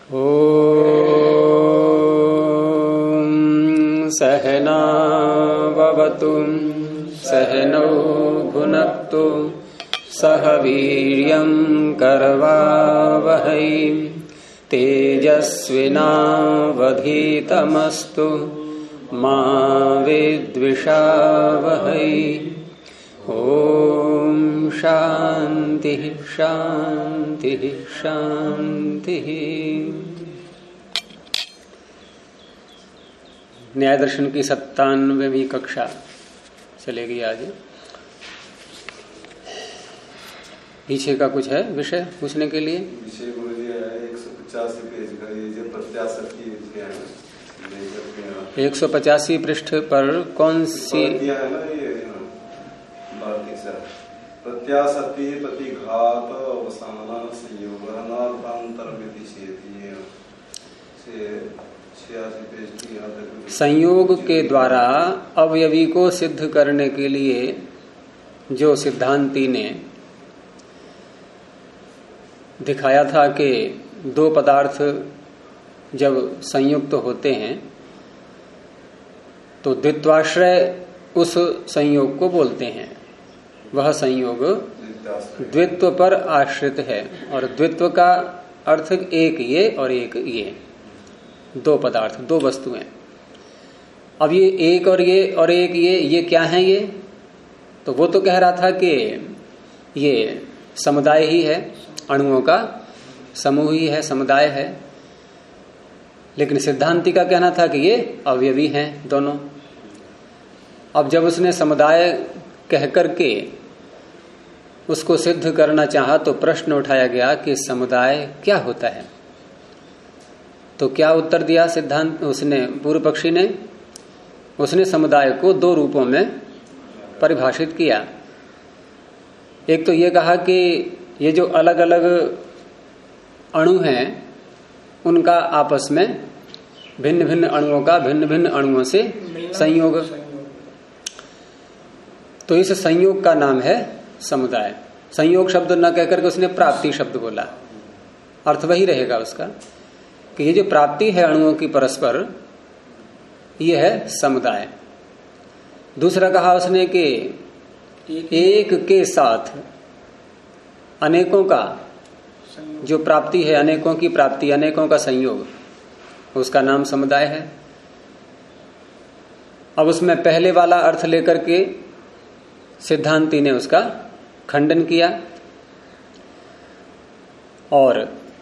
ॐ सहनाववतु सहनौ भुनक्तु सह वीर्यं करवावहै तेजस्विनावधीतमस्तु मा विद्विषावहै। ॐ शांति शांति शांति। न्याय दर्शन की 97वीं कक्षा चलेगी आज। पीछे का कुछ है विषय पूछने के लिए? विषय गुरु जी है 185 पेज का, ये जो प्रत्याशक्ति है 185 पृष्ठ पर कौन सी है ना, ये प्रत्याशक्ति प्रतिघात अवसान संयोग संयोग के द्वारा अवयवी को सिद्ध करने के लिए जो सिद्धांती ने दिखाया था कि दो पदार्थ जब संयुक्त होते हैं तो द्वित्वाश्रय उस संयोग को बोलते हैं। वह संयोग द्वित्व पर आश्रित है और द्वित्व का अर्थ एक ये और एक ये, दो पदार्थ, दो वस्तुएं। अब ये एक और एक ये क्या है? ये तो वो तो कह रहा था कि ये समुदाय ही है, अणुओं का समूह ही है, समुदाय है। लेकिन सिद्धांती का कहना था कि ये अवयवी हैं दोनों। अब जब उसने समुदाय कह करके उसको सिद्ध करना चाहा तो प्रश्न उठाया गया कि समुदाय क्या होता है। तो क्या उत्तर दिया सिद्धांत उसने, पूर्व पक्षी ने? उसने समुदाय को दो रूपों में परिभाषित किया। एक तो ये कहा कि ये जो अलग अलग अणु हैं उनका आपस में भिन्न भिन्न अणुओं का भिन्न भिन्न अणुओं से संयोग, तो इस संयोग का नाम है समुदाय। संयोग शब्द न कहकर के उसने प्राप्ति शब्द बोला। अर्थ वही रहेगा उसका कि ये जो प्राप्ति है अणुओं की परस्पर, ये है समुदाय। दूसरा कहा उसने कि एक के साथ अनेकों का जो प्राप्ति है, अनेकों की प्राप्ति, अनेकों का संयोग, उसका नाम समुदाय है। अब उसमें पहले वाला अर्थ लेकर के सिद्धांती ने उसका खंडन किया और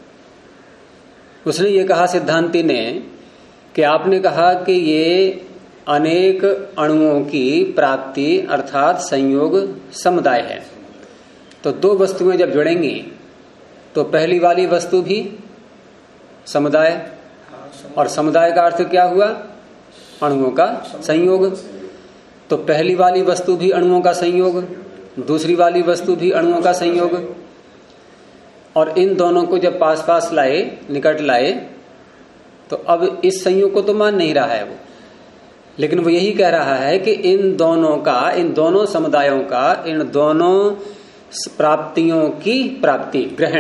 उसने ये कहा सिद्धांती ने कि आपने कहा कि ये अनेक अणुओं की प्राप्ति अर्थात संयोग समुदाय है। तो दो वस्तुएं जब जुड़ेंगी तो पहली वाली वस्तु भी समुदाय, और समुदाय का अर्थ क्या हुआ? अणुओं का संयोग। तो पहली वाली वस्तु भी अणुओं का संयोग, दूसरी वाली वस्तु भी अणुओं का संयोग, और इन दोनों को जब पास पास लाए, निकट लाए, तो अब इस संयोग को तो मान नहीं रहा है वो, लेकिन वो यही कह रहा है कि इन दोनों का, इन दोनों समुदायों का, इन दोनों प्राप्तियों की प्राप्ति, ग्रहण,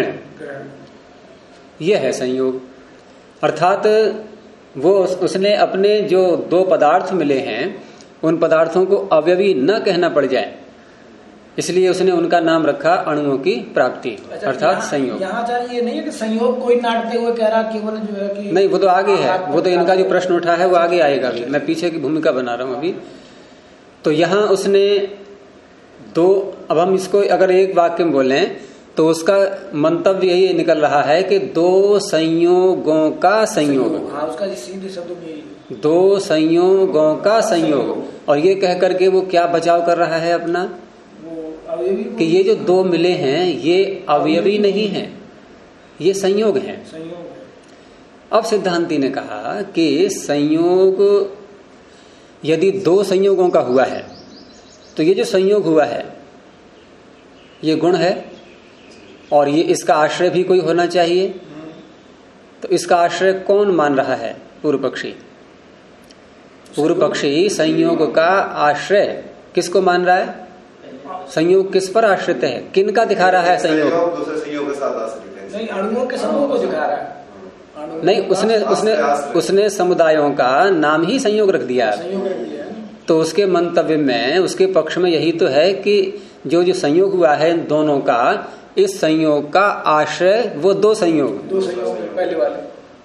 यह है संयोग। अर्थात वो उसने अपने जो दो पदार्थ मिले हैं उन पदार्थों को अवयवी न कहना पड़ जाए, इसलिए उसने उनका नाम रखा अणुओं की प्राप्ति। अच्छा, अर्थात संयोग। यहाँ ये नहीं है कि संयोग कोई नाटते हुए कह रहा केवल जो है कि नहीं, वो तो आगे है, वो तो इनका जो प्रश्न उठा है वो आगे आएगा। अभी मैं पीछे की भूमिका बना रहा हूं अभी। तो यहाँ उसने दो, अब हम इसको अगर एक वाक्य में बोलें तो उसका मंतव्य यही निकल रहा है कि दो संयोगों का संयोग, उसका सीधे शब्द में दो संयोगों का संयोग। और ये कह करके वो क्या बचाव कर रहा है अपना, कि ये जो दो मिले हैं ये अवयवी नहीं है, ये संयोग हैं। अब सिद्धांती ने कहा कि संयोग यदि दो संयोगों का हुआ है तो ये जो संयोग हुआ है ये गुण है और ये इसका आश्रय भी कोई होना चाहिए। तो इसका आश्रय कौन मान रहा है? पूर्व पक्षी। पूर्व पक्षी संयोग का आश्रय किसको मान रहा है? संयोग किस पर आश्रित है? किन का दिखा रहा है संयोग? दूसरे संयोग के साथ आ सकते हैं। नहीं, अणुओं के समूह को दिखा रहा है। नहीं, उसने समुदायों का नाम ही संयोग रख दिया। तो उसके मंतव्य में, उसके पक्ष में यही तो है कि जो संयोग हुआ है इन दोनों का, इस संयोग का आश्रय वो दो संयोग पहले वाले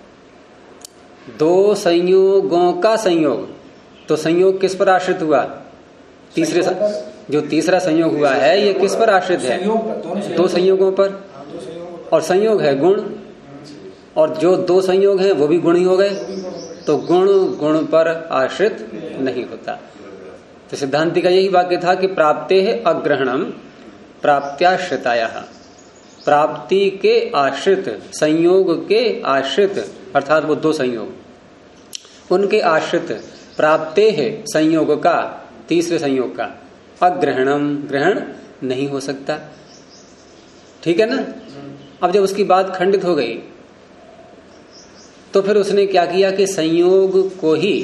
दो संयोगों का संयोग। तो संयोग किस पर आश्रित हुआ? तीसरे जो तीसरा संयोग हुआ है ये किस पर आश्रित है? दो संयोगों पर। और संयोग है गुण, और जो दो संयोग हैं वो भी गुण ही हो गए। तो गुण गुण पर आश्रित नहीं होता। तो सिद्धांति का यही वाक्य था कि प्राप्ते है अग्रहणम प्राप्त्याश्रिताया। प्राप्ति के आश्रित, संयोग के आश्रित, अर्थात वो दो संयोग, उनके आश्रित प्राप्ते है संयोग का, तीसरे संयोग का अग्रहणम, ग्रहण नहीं हो सकता। ठीक है ना? अब जब उसकी बात खंडित हो गई तो फिर उसने क्या किया कि संयोग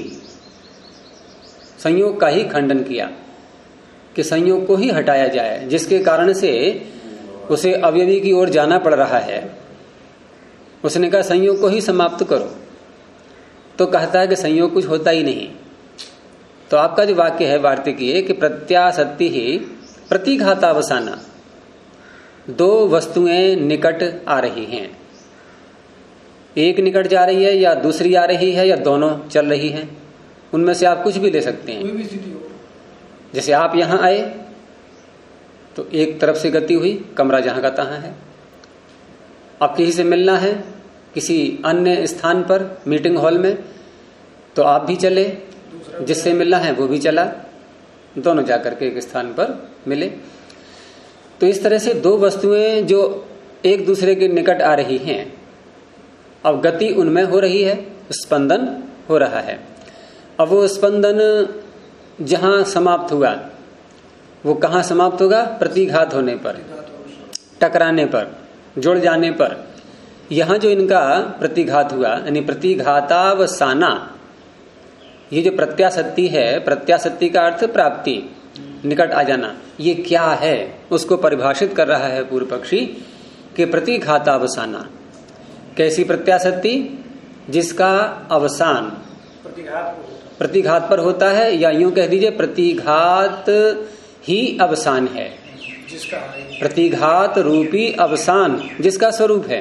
का ही खंडन किया कि संयोग को ही हटाया जाए, जिसके कारण से उसे अवयवी की ओर जाना पड़ रहा है। उसने कहा संयोग को ही समाप्त करो। तो कहता है कि संयोग कुछ होता ही नहीं। तो आपका जो वाक्य है वार्तिकीय कि प्रत्यासत्ति ही प्रतिघातावसाना, दो वस्तुएं निकट आ रही हैं, एक निकट जा रही है या दूसरी आ रही है या दोनों चल रही हैं, उनमें से आप कुछ भी ले सकते हैं। जैसे आप यहां आए तो एक तरफ से गति हुई, कमरा जहां का तहां है। अब किसी से मिलना है किसी अन्य स्थान पर, मीटिंग हॉल में, तो आप भी चले, जिससे मिलना है वो भी चला, दोनों जाकर के एक स्थान पर मिले। तो इस तरह से दो वस्तुएं जो एक दूसरे के निकट आ रही हैं, अब गति उनमें हो रही है, स्पंदन हो रहा है। अब वो स्पंदन जहां समाप्त हुआ वो कहां समाप्त होगा? प्रतिघात होने पर, टकराने पर, जुड़ जाने पर। यहां जो इनका प्रतिघात हुआ, यानी प्रतिघातावसाना, ये जो प्रत्यासत्ति है, प्रत्यासत्ति का अर्थ प्राप्ति, निकट आ जाना, ये क्या है उसको परिभाषित कर रहा है पूर्व पक्षी कि प्रतिघातावसाना। कैसी प्रत्यासत्ति? जिसका अवसान प्रतिघात पर होता है, या यूं कह दीजिए प्रतिघात ही अवसान है, प्रतिघात रूपी अवसान जिसका स्वरूप है।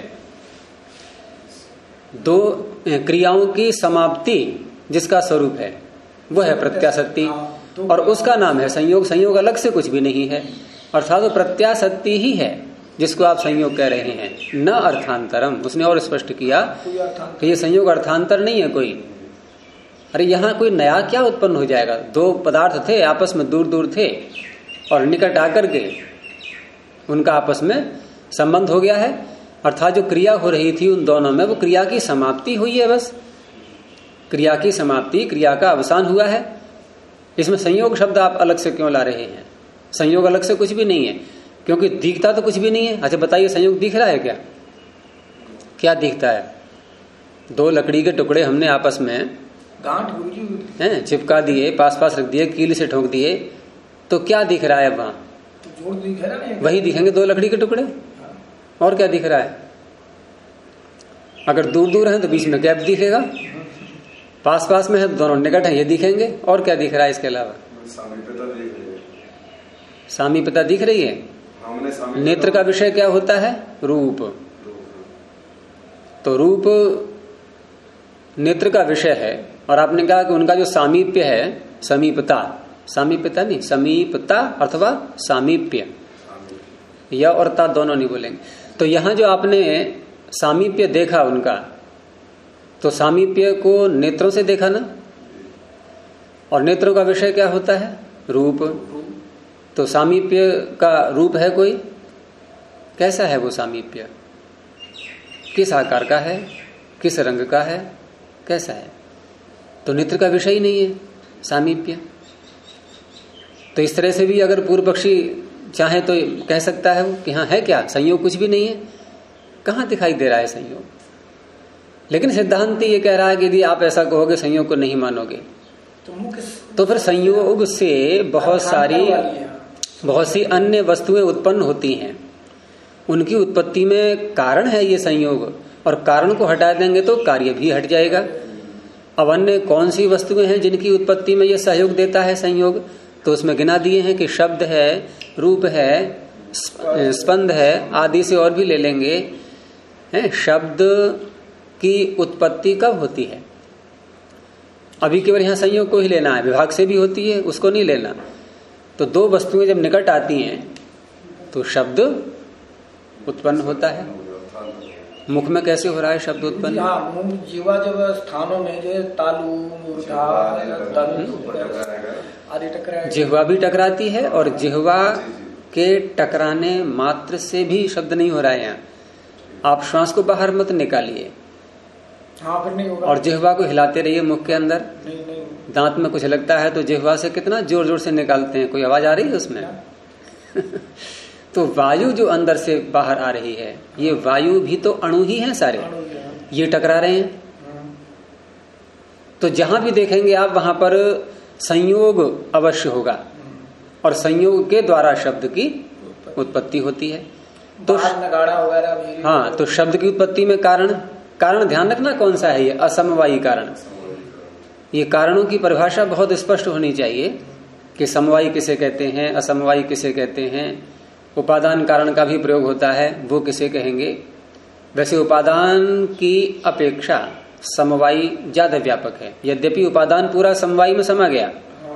दो क्रियाओं की समाप्ति जिसका स्वरूप है वो है प्रत्यासत्ति, और उसका नाम है संयोग। संयोग अलग से कुछ भी नहीं है, अर्थात वो प्रत्यासत्ति ही है जिसको आप संयोग कह रहे हैं, न अर्थांतरम। उसने और स्पष्ट किया कि ये संयोग अर्थांतर नहीं है कोई। अरे यहां कोई नया क्या उत्पन्न हो जाएगा? दो पदार्थ थे, आपस में दूर दूर थे, और निकट आकर के उनका आपस में संबंध हो गया है, अर्थात जो क्रिया हो रही थी उन दोनों में, वो क्रिया की समाप्ति हुई है। बस क्रिया की समाप्ति, क्रिया का अवसान हुआ है। इसमें संयोग शब्द आप अलग से क्यों ला रहे हैं? संयोग अलग से कुछ भी नहीं है, क्योंकि दिखता तो कुछ भी नहीं है। अच्छा बताइए, संयोग दिख रहा है क्या? क्या दिखता है? दो लकड़ी के टुकड़े हमने आपस में गांठ चिपका दिए, पास पास रख दिए, कील से ठोक दिए, तो क्या दिख रहा है वहां? वही दिखेंगे, दो लकड़ी के टुकड़े। और क्या दिख रहा है? अगर दूर दूर है तो बीच में गैप दिखेगा, पास पास में है तो दोनों निकट है, ये दिखेंगे। और क्या दिख रहा है इसके अलावा? सामीप्यता दिख रही है। नेत्र का विषय क्या होता है? रूप। तो रूप नेत्र का विषय है, और आपने कहा कि उनका जो सामीप्य है, समीपता, सामीप्यता नहीं, समीपता अथवा सामीप्य, या और ता दोनों नहीं बोलेंगे। तो यहां जो आपने सामीप्य देखा उनका, तो सामीप्य को नेत्रों से देखा ना, और नेत्रों का विषय क्या होता है? रूप। तो सामीप्य का रूप है कोई? कैसा है वो सामीप्य? किस आकार का है? किस रंग का है? कैसा है? तो नेत्र का विषय ही नहीं है सामीप्य। तो इस तरह से भी अगर पूर्व पक्षी चाहे तो कह सकता है वो कि हाँ है क्या, संयोग कुछ भी नहीं है, कहाँ दिखाई दे रहा है संयोग। लेकिन सिद्धांत ये कह रहा है कि यदि आप ऐसा कहोगे, संयोग को नहीं मानोगे, तो फिर संयोग से बहुत सी अन्य वस्तुएं उत्पन्न होती हैं। उनकी उत्पत्ति में कारण है ये संयोग, और कारण को हटा देंगे तो कार्य भी हट जाएगा। अब अन्य कौन सी वस्तुएं हैं जिनकी उत्पत्ति में यह सहयोग देता है संयोग, तो उसमें गिना दिए हैं कि शब्द है, रूप है, स्पंद है, आदि से और भी ले लेंगे। हैं, शब्द की उत्पत्ति कब होती है? अभी केवल यहां संयोग को ही लेना है, विभाग से भी होती है, उसको नहीं लेना। तो दो वस्तुएं जब निकट आती हैं तो शब्द उत्पन्न होता है। मुख में कैसे हो रहा है शब्द उत्पन्न? हाँ, जीवा जब स्थानों में जो तालु, मूर्धा, आदि टकराए, जिह्वा भी टकराती है और जिह्वा के टकराने मात्र से भी शब्द नहीं हो रहा है। यहाँ आप श्वास को बाहर मत निकालिए, हाँ फिर नहीं होगा, और जिह्वा को हिलाते रहिए मुख के अंदर। नहीं। दांत में कुछ लगता है तो जिह्वा से कितना जोर जोर से निकालते हैं, कोई आवाज आ रही है उसमें? तो वायु जो अंदर से बाहर आ रही है, ये वायु भी तो अणु ही है सारे, ये टकरा रहे हैं। तो जहां भी देखेंगे आप वहां पर संयोग अवश्य होगा और संयोग के द्वारा शब्द की उत्पत्ति होती है। तो नगाड़ा वगैरह, हाँ, तो शब्द की उत्पत्ति में कारण ध्यान रखना कौन सा है, ये असमवायी कारण। ये कारणों की परिभाषा बहुत स्पष्ट होनी चाहिए कि समवायी किसे कहते हैं, असमवायी किसे कहते हैं। उपादान कारण का भी प्रयोग होता है, वो किसे कहेंगे। वैसे उपादान की अपेक्षा समवायी ज्यादा व्यापक है, यद्यपि उपादान पूरा समवायी में समा गया।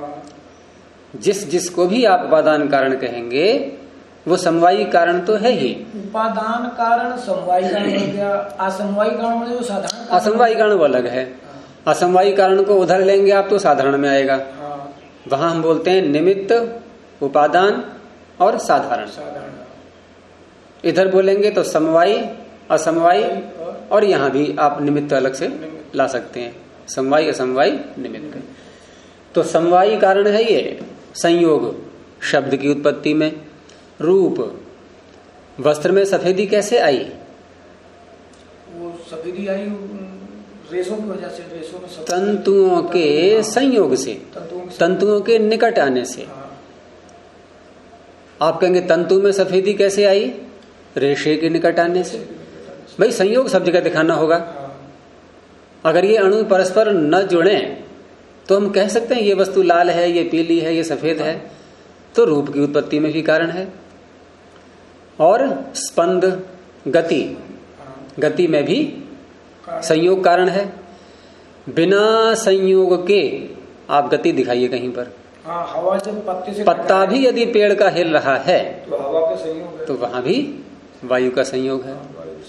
जिसको भी आप उपादान कारण कहेंगे वो समवायी कारण तो है ही। उपादान कारण समवायी कारण हो गया, असमवायी कारण मतलब जो साधारण, असमवायी कारण वो अलग है। असमवायी कारण को उधर लेंगे आप तो साधारण में आएगा। वहां हम बोलते हैं निमित्त, उपादान और साधारण। इधर बोलेंगे तो समवायी, असमवायी, और यहां भी आप निमित्त अलग से ला सकते हैं, समवायी, असमवायी, निमित्त। तो समवायी कारण है ये संयोग शब्द की उत्पत्ति में। रूप, वस्त्र में सफेदी कैसे आई? वो सफेदी आई रेशों की वजह से, रेशों में तंतुओं के संयोग से, तंतुओं के निकट आने से। आप कहेंगे तंतु में सफेदी कैसे आई? रेशे के निकट आने से। भाई संयोग सब जगह दिखाना होगा। अगर ये अणु परस्पर न जुड़े तो हम कह सकते हैं ये वस्तु लाल है, ये पीली है, ये सफेद है। तो रूप की उत्पत्ति में भी कारण है। और स्पंद, गति में भी संयोग कारण है। बिना संयोग के आप गति दिखाइए कहीं पर। हाँ, हवा जब पत्ते से, पत्ता भी यदि पेड़ का हिल रहा है तो हवा का संयोग है, तो वहां भी वायु का संयोग है।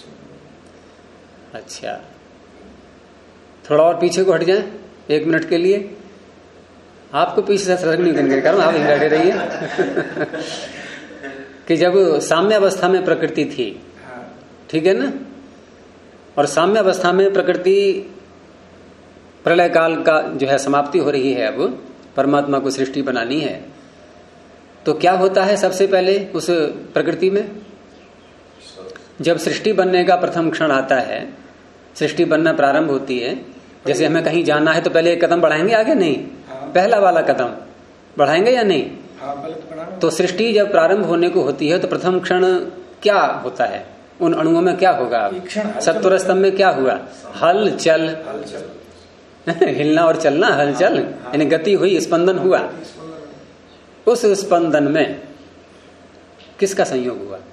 अच्छा, थोड़ा और पीछे को हट जाएं 1 मिनट के लिए। आपको पीछे से सड़क नहीं करने का, आप यहीं बैठे रहिए। कि जब साम्य अवस्था में प्रकृति थी, ठीक है ना, और साम्य अवस्था में प्रकृति प्रलय काल का जो है समाप्ति हो रही है, अब परमात्मा को सृष्टि बनानी है, तो क्या होता है सबसे पहले उस प्रकृति में? जब सृष्टि बनने का प्रथम क्षण आता है, सृष्टि बनना प्रारंभ होती है, जैसे हमें कहीं जाना है तो पहले एक कदम बढ़ाएंगे आगे, नहीं? पहला वाला कदम बढ़ाएंगे या नहीं? तो सृष्टि जब प्रारंभ होने को होती है तो प्रथम क्षण क्या होता है? उन अणुओं में क्या होगा? सत्वर स्तंभ में क्या हुआ? हलचल। हिलना और चलना, हलचल, यानी गति हुई, स्पंदन हुआ। उस स्पंदन में किसका संयोग हुआ?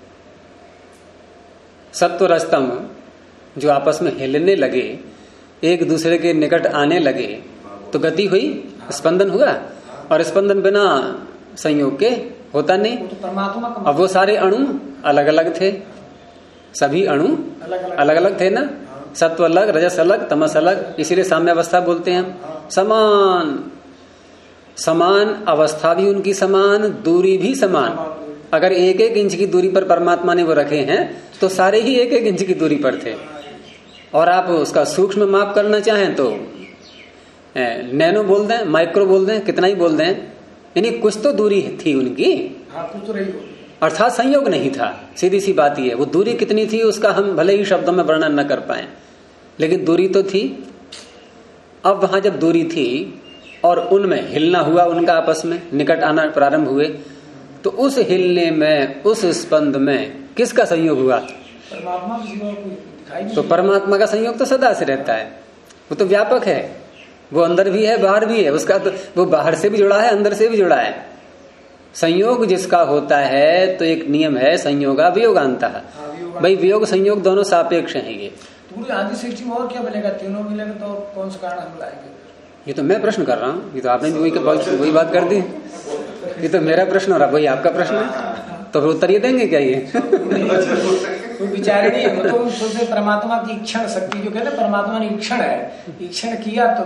सत्वर स्तंभ जो आपस में हिलने लगे, एक दूसरे के निकट आने लगे, तो गति हुई, स्पंदन हुआ। और स्पंदन बिना संयोग के होता नहीं। अब वो सारे अणु अलग अलग थे, सभी अणु अलग अलग थे ना, सत्व अलग, रजस अलग, तमस अलग, इसीलिए साम्य अवस्था बोलते हैं हम। समान अवस्था भी उनकी समान, दूरी भी समान। अगर 1-1 इंच की दूरी पर परमात्मा ने वो रखे हैं तो सारे ही 1-1 इंच की दूरी पर थे। और आप उसका सूक्ष्म माप करना चाहें तो नैनो बोल दें, माइक्रो बोल दें, कितना ही बोल दें, यानी कुछ तो दूरी थी उनकी। कुछ तो रही, अर्थात संयोग नहीं था। सीधी सी बात ही है। वो दूरी कितनी थी उसका हम भले ही शब्दों में वर्णन न कर पाए, लेकिन दूरी तो थी। अब वहां जब दूरी थी और उनमें हिलना हुआ, उनका आपस में निकट आना प्रारंभ हुए, तो उस हिलने में, उस स्पंद में किसका संयोग हुआ? तो परमात्मा का संयोग तो सदा से रहता है, वो तो व्यापक है, वो अंदर भी है बाहर भी है, उसका तो वो बाहर से भी जुड़ा है अंदर से भी जुड़ा है। संयोग जिसका होता है तो एक नियम है संयोगा वियोगांतः, भाई वियोग संयोग दोनों सापेक्ष हैं। ये पूरी आदि सृष्टि में और क्या मिलेगा, तीनों मिलेगा तो कौन सा कारण हम लाएंगे? ये तो मैं प्रश्न कर रहा हूँ, ये तो आपने भी वही बात कर दी, ये तो मेरा प्रश्न हो रहा, वही आपका प्रश्न है, तो फिर उत्तर ये देंगे क्या? ये कोई विचारणी है, मतलब सोचते परमात्मा की इच्छा शक्ति जो कहते हैं परमात्मा ने इक्षण है, इक्षण किया तो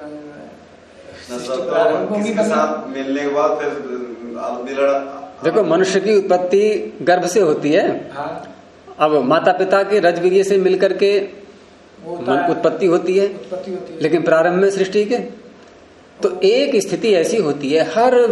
मिलने के बाद देखो मनुष्य की उत्पत्ति गर्भ से होती है। हाँ। अब माता पिता के रजवीर्य से मिलकर के उत्पत्ति होती है, लेकिन प्रारंभ में सृष्टि के तो एक स्थिति ऐसी होती है,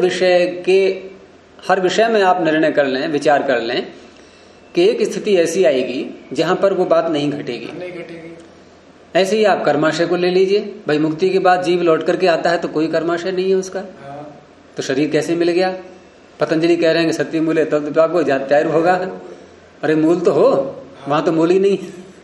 हर विषय में आप निर्णय कर लें, विचार कर लें कि एक स्थिति ऐसी आएगी जहां पर वो बात नहीं घटेगी। ऐसे ही आप कर्माशय को ले लीजिए, भाई मुक्ति के बाद जीव लौट करके आता है तो कोई कर्माशय नहीं है उसका। तो शरीर कैसे मिल गया? पतंजलि कह रहे हैं कि सत्य मूल है तब आपको जात्यार होगा। अरे मूल तो हो, वहां तो मूल ही नहीं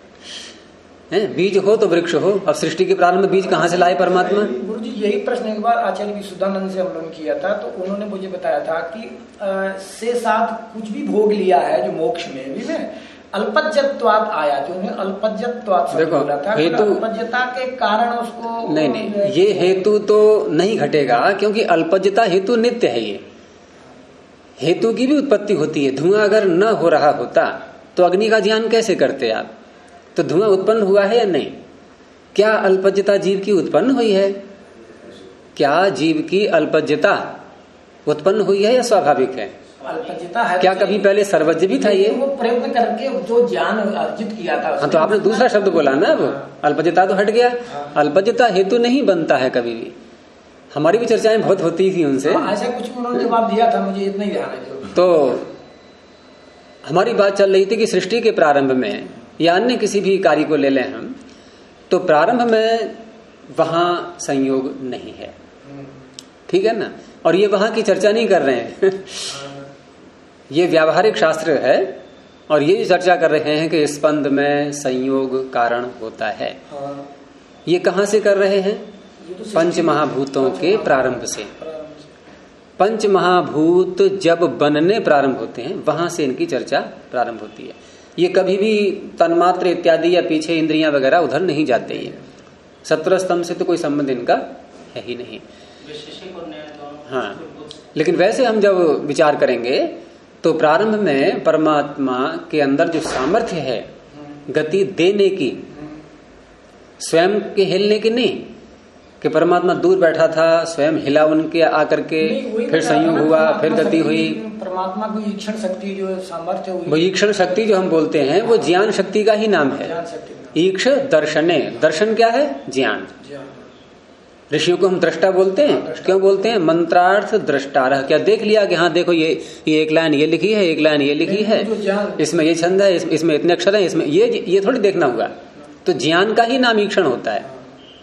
है, बीज हो तो वृक्ष हो। अब सृष्टि के प्रारंभ में बीज कहाँ से लाए परमात्मा? गुरु जी यही प्रश्न एक बार आचार्य विशुद्धानंद से हम लोगों ने किया था, तो उन्होंने मुझे बताया था कि से साथ कुछ भी भोग लिया है जो मोक्ष में भी में अल्पज्यत्वात् आया, जो उन्हें अल्पज्यत्वात् बोला था, हेतु अल्पज्यता के कारण उसको नहीं, ये हेतु तो नहीं घटेगा, क्योंकि अल्पज्यता हेतु नित्य है। ये हेतु की भी उत्पत्ति होती है। धुआं अगर न हो रहा होता तो अग्नि का ज्ञान कैसे करते आप? तो धुआं उत्पन्न हुआ है या नहीं? क्या अल्पज्यता जीव की उत्पन्न हुई है? क्या जीव की अल्पज्यता उत्पन्न हुई है या स्वाभाविक है? अल्पज्यता है। क्या कभी पहले सर्वज्ञ भी था? ये वो प्रयत्न करके जो ज्ञान अर्जित किया था। हाँ, तो आपने दूसरा शब्द बोला ना, वो अल्पज्यता तो हट गया। अल्पज्यता हेतु नहीं बनता है कभी भी। हमारी भी चर्चाएं बहुत होती थी उनसे, ऐसा कुछ उन्होंने जवाब दिया था, मुझे इतना ही ध्यान है। तो हमारी बात चल रही थी कि सृष्टि के प्रारंभ में या अन्य किसी भी कार्य को ले लें हम, तो प्रारंभ में वहां संयोग नहीं है, ठीक है ना। और ये वहां की चर्चा नहीं कर रहे हैं ये व्यावहारिक शास्त्र है, और ये चर्चा कर रहे हैं कि स्पंद में संयोग कारण होता है। ये कहां से कर रहे हैं? पंच महाभूतों के प्रारंभ से। पंच महाभूत जब बनने प्रारंभ होते हैं वहां से इनकी चर्चा प्रारंभ होती है। ये कभी भी तन्मात्र इत्यादि या पीछे इंद्रियां वगैरह उधर नहीं जाते। ये 17 स्तंभ से तो कोई संबंध इनका है ही नहीं। हाँ, लेकिन वैसे हम जब विचार करेंगे तो प्रारंभ में परमात्मा के अंदर जो सामर्थ्य है गति देने की, स्वयं के हिलने की नहीं, कि परमात्मा दूर बैठा था स्वयं हिला उनके आकर के, फिर संयोग हुआ, फिर गति हुई। परमात्मा की ईक्षण शक्ति जो सामर्थ्य हुई, वो ईक्षण शक्ति जो हम बोलते हैं वो ज्ञान शक्ति का ही नाम है। ईक्ष दर्शने, दर्शन क्या है? ज्ञान। ऋषियों को हम दृष्टा बोलते हैं। क्यों बोलते हैं? मंत्रार्थ दृष्टारः। क्या देख लिया कि हाँ देखो ये एक लाइन ये लिखी है, एक लाइन ये लिखी है, इसमें ये छंद है, इसमें इतने अक्षर है, इसमें ये थोड़ी देखना होगा। तो ज्ञान का ही नाम ईक्षण होता है।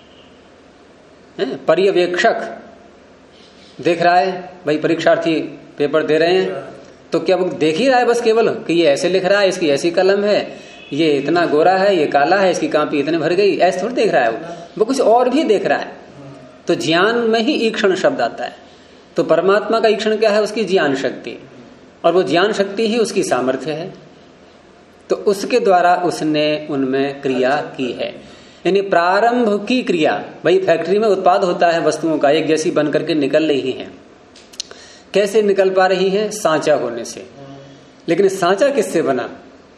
पर्यवेक्षक देख रहा है, भाई परीक्षार्थी पेपर दे रहे हैं, तो क्या वो देख ही रहा है बस केवल कि ये ऐसे लिख रहा है, इसकी ऐसी कलम है, ये इतना गोरा है, ये काला है, इसकी कापी इतने भर गई, ऐसे थोड़ी देख रहा है वो कुछ और भी देख रहा है। तो ज्ञान में ही ईक्षण शब्द आता है। तो परमात्मा का ईक्षण क्या है? उसकी ज्ञान शक्ति, और वो ज्ञान शक्ति ही उसकी सामर्थ्य है। तो उसके द्वारा उसने उनमें क्रिया की है, यानी प्रारंभ की क्रिया। भाई फैक्ट्री में उत्पाद होता है वस्तुओं का, एक जैसी बन करके निकल रही है। कैसे निकल पा रही है? सांचा होने से। लेकिन सांचा किससे बना?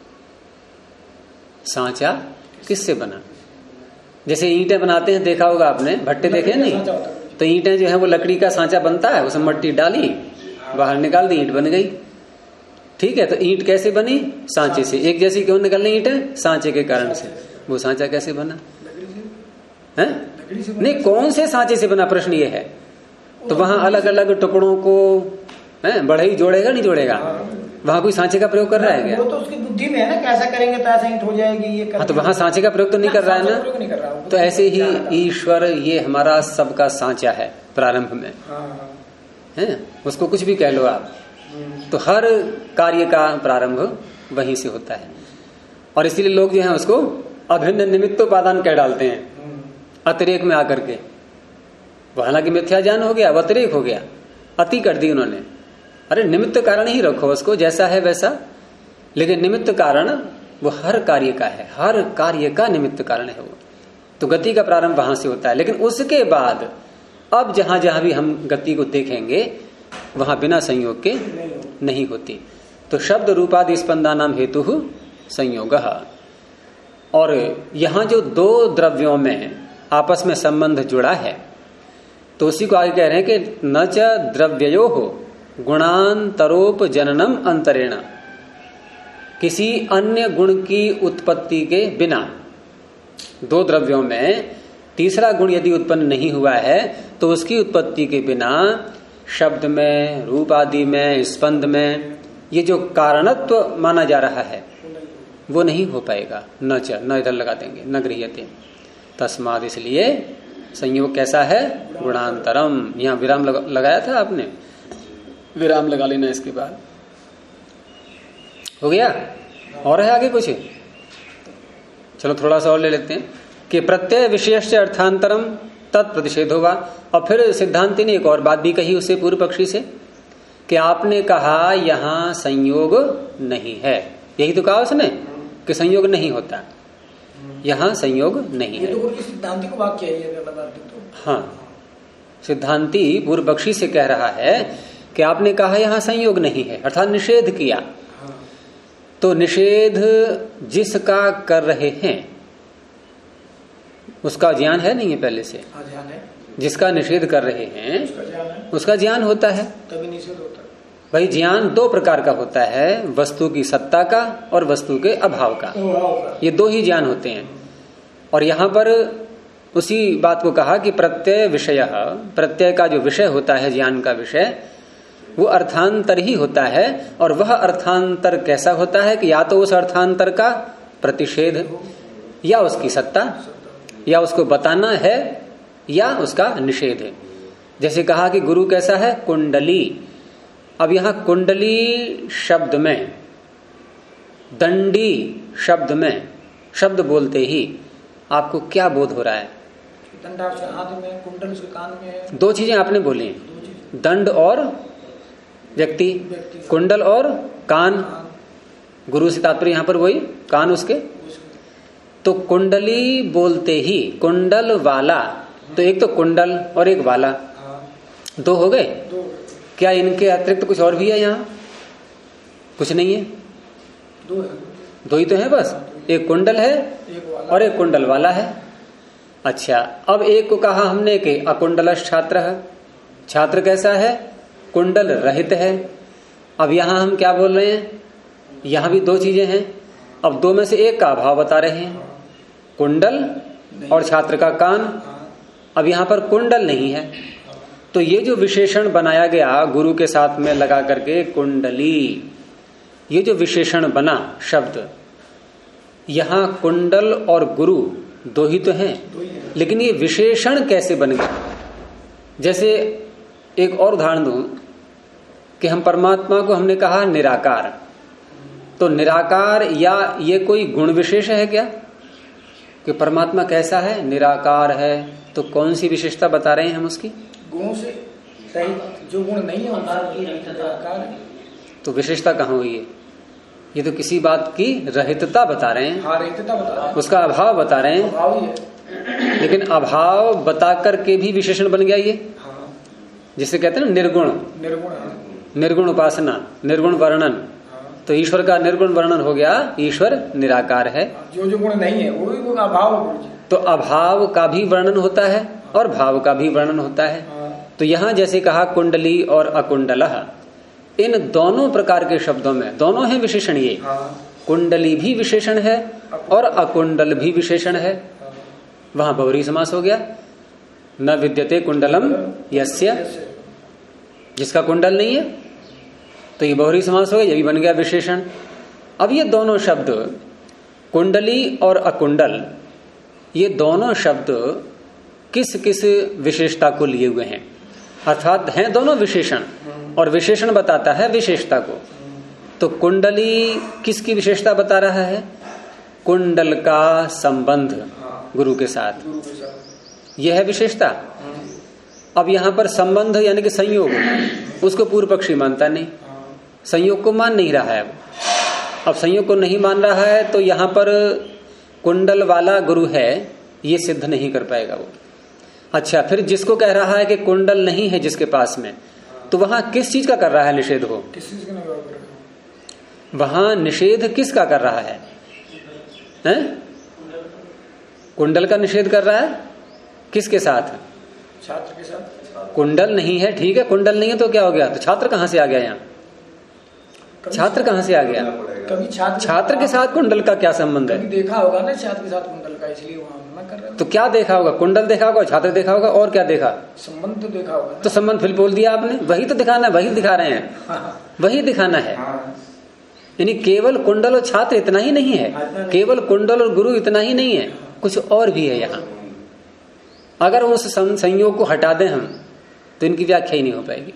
सांचा किससे बना? जैसे ईंटें बनाते हैं, देखा होगा आपने, भट्टे देखे नहीं? तो ईंटें जो है वो लकड़ी का सांचा बनता है, उसमें मट्टी डाली, बाहर निकाल दी, ईंट बन गई। ठीक है, तो ईंट कैसे बनी? सांचे से। एक जैसी क्यों निकल रही ईंटें? सांचे के कारण से। वो सांचा कैसे बना है? नहीं, कौन से सांचे से बना, प्रश्न ये है। तो वहां अलग अलग टुकड़ों को बढ़ई जोड़ेगा नहीं जोड़ेगा? वहां कोई सांचे का प्रयोग कर रहा है क्या? वो तो उसकी बुद्धि में है ना, कैसा करेंगे तो ऐसा ईंट हो जाएगी, ये हाँ, तो वहां सांचे का प्रयोग तो नहीं कर रहा है ना। तो ऐसे ही ईश्वर ये हमारा सबका सांचा है प्रारंभ में, है, उसको कुछ भी कह लो आप। तो हर कार्य का प्रारंभ वहीं से होता है, और इसीलिए लोग जो है उसको अभिन्न निमित्तोपादान कह डालते हैं अतिरेक में आकर के। हालांकि मिथ्या ज्ञान हो गया, अतिरेक हो गया, अति कर दी उन्होंने। अरे निमित्त कारण ही रखो उसको, जैसा है वैसा। लेकिन निमित्त कारण वो हर कार्य का है, हर कार्य का निमित्त कारण है वो। तो गति का प्रारंभ वहां से होता है। लेकिन उसके बाद अब जहां जहां भी हम गति को देखेंगे वहां बिना संयोग के नहीं होती। तो शब्द रूपादि स्पंदा नाम हेतु संयोग। और यहां जो दो द्रव्यों में आपस में संबंध जुड़ा है तो उसी को आगे कह रहे हैं कि न च द्रव्यो हो गुणांतरोप जननम अंतरेण, किसी अन्य गुण की उत्पत्ति के बिना। दो द्रव्यों में तीसरा गुण यदि उत्पन्न नहीं हुआ है तो उसकी उत्पत्ति के बिना शब्द में, रूप आदि में, स्पंद में ये जो कारणत्व माना जा रहा है वो नहीं हो पाएगा। न इधर लगा देंगे, न गृह्यते। तस्माद, इसलिए संयोग कैसा है? गुणांतरम। यहां विराम लगाया था आपने, विराम लगा लेना इसके बाद। हो गया? और है आगे कुछ? चलो थोड़ा सा और ले लेते हैं कि प्रत्यय विशेष अर्थांतरम तत्प्रतिषेध होगा। और फिर सिद्धांति ने एक और बात भी कही उससे पूर्व पक्षी से कि आपने कहा यहां संयोग नहीं है। यही तो कहा उसने कि संयोग नहीं होता, यहां संयोग नहीं है। तो सिद्धांति को वाक्य है तो। हाँ, सिद्धांति पूर्व पक्षी से कह रहा है कि आपने कहा यहां संयोग नहीं है, अर्थात निषेध किया। तो निषेध जिसका कर रहे हैं उसका ज्ञान है नहीं है पहले से? ज्ञान है। जिसका निषेध कर रहे हैं उसका ज्ञान होता है, तभी निषेध होता है। भाई ज्ञान दो प्रकार का होता है, वस्तु की सत्ता का और वस्तु के अभाव का। ये दो ही ज्ञान होते हैं। और यहां पर उसी बात को कहा कि प्रत्यय विषय, प्रत्यय का जो विषय होता है, ज्ञान का विषय, वो अर्थांतर ही होता है। और वह अर्थांतर कैसा होता है कि या तो उस अर्थांतर का प्रतिषेध, या उसकी सत्ता, या उसको बताना है, या उसका निषेध है। जैसे कहा कि गुरु कैसा है? कुंडली। अब यहां कुंडली शब्द में, दंडी शब्द में, शब्द बोलते ही आपको क्या बोध हो रहा है? दंडा हाथ में, कुंडल उसके कान में। दो चीजें आपने बोली, दंड और व्यक्ति, कुंडल और कान। गुरु से तात्पर्य यहां पर वही कान उसके। तो कुंडली बोलते ही कुंडल वाला, तो एक तो कुंडल और एक वाला, दो हो गए। क्या इनके अतिरिक्त कुछ और भी है? यहाँ कुछ नहीं है, दो ही तो है बस। एक कुंडल है और एक कुंडल वाला है। अच्छा, अब एक को कहा हमने कि अकुंडलश छात्र है। छात्र कैसा है? कुंडल रहित है। अब यहां हम क्या बोल रहे हैं? यहां भी दो चीजें हैं। अब दो में से एक का अभाव बता रहे हैं, कुंडल और छात्र का कान। अब यहां पर कुंडल नहीं है, तो ये जो विशेषण बनाया गया गुरु के साथ में लगा करके कुंडली, ये जो विशेषण बना शब्द, यहां कुंडल और गुरु दो ही तो हैं, लेकिन ये विशेषण कैसे बन गया? जैसे एक और उदाहरण दूं कि हम परमात्मा को हमने कहा निराकार, तो निराकार या ये कोई गुण विशेष है क्या कि परमात्मा कैसा है? निराकार है। तो कौन सी विशेषता बता रहे हैं हम उसकी? गुणों से सही जो गुण नहीं है तो विशेषता कहाँ हुई है? ये तो किसी बात की रहितता बता रहे हैं। हाँ, रहितता बता रहे हैं, उसका अभाव बता रहे हैं। अभाव ही है। लेकिन अभाव बता करके भी विशेषण बन गया ये। हाँ। जिसे कहते हैं ना निर्गुण, निर्गुण उपासना, निर्गुण वर्णन। तो ईश्वर का निर्गुण वर्णन हो गया, ईश्वर निराकार है। जो गुण नहीं है वो भी अभाव। तो अभाव का भी वर्णन होता है और भाव का भी वर्णन होता है। तो यहां जैसे कहा कुंडली और अकुंडलः, इन दोनों प्रकार के शब्दों में दोनों है विशेषण। ये कुंडली भी विशेषण है और अकुंडल भी विशेषण है। वहां बहुरी समास हो गया। न विद्यते कुंडलम यस्य, जिसका कुंडल नहीं है, तो ये बहुरी समास हो गया, ये भी बन गया विशेषण। अब ये दोनों शब्द कुंडली और अकुंडल, ये दोनों शब्द किस किस विशेषता को लिए हुए हैं? अर्थात हैं दोनों विशेषण, और विशेषण बताता है विशेषता को। तो कुंडली किसकी विशेषता बता रहा है? कुंडल का संबंध गुरु के साथ, यह है विशेषता। अब यहां पर संबंध यानी कि संयोग, उसको पूर्व पक्षी मानता नहीं, संयोग को मान नहीं रहा है। अब संयोग को नहीं मान रहा है तो यहां पर कुंडल वाला गुरु है ये सिद्ध नहीं कर पाएगा वो। अच्छा, फिर जिसको कह रहा है कि कुंडल नहीं है जिसके पास में, तो वहां किस चीज का कर रहा है निषेध हो? वहां निषेध किसका कर रहा है? कुंडल का निषेध कर रहा है किसके साथ? छात्र के साथ। कुंडल नहीं है, ठीक है, कुंडल नहीं है तो क्या हो गया? तो छात्र कहां से आ गया यहाँ? छात्र कहां से आ गया? कभी छात्र के साथ कुंडल का क्या संबंध है? देखा होगा ना छात्र के साथ कुंडल का, इसलिए वहां मना कर रहे हैं। तो क्या देखा होगा? कुंडल देखा होगा, छात्र देखा होगा, और क्या देखा? संबंध तो देखा होगा। तो संबंध फिर बोल दिया आपने, वही तो दिखाना, वही दिखा रहे हैं, वही दिखाना है। यानी केवल कुंडल और छात्र इतना ही नहीं है, केवल कुंडल और गुरु इतना ही नहीं है, कुछ और भी है यहाँ। अगर उस संयोग को हटा दें हम तो इनकी व्याख्या ही नहीं हो पाएगी।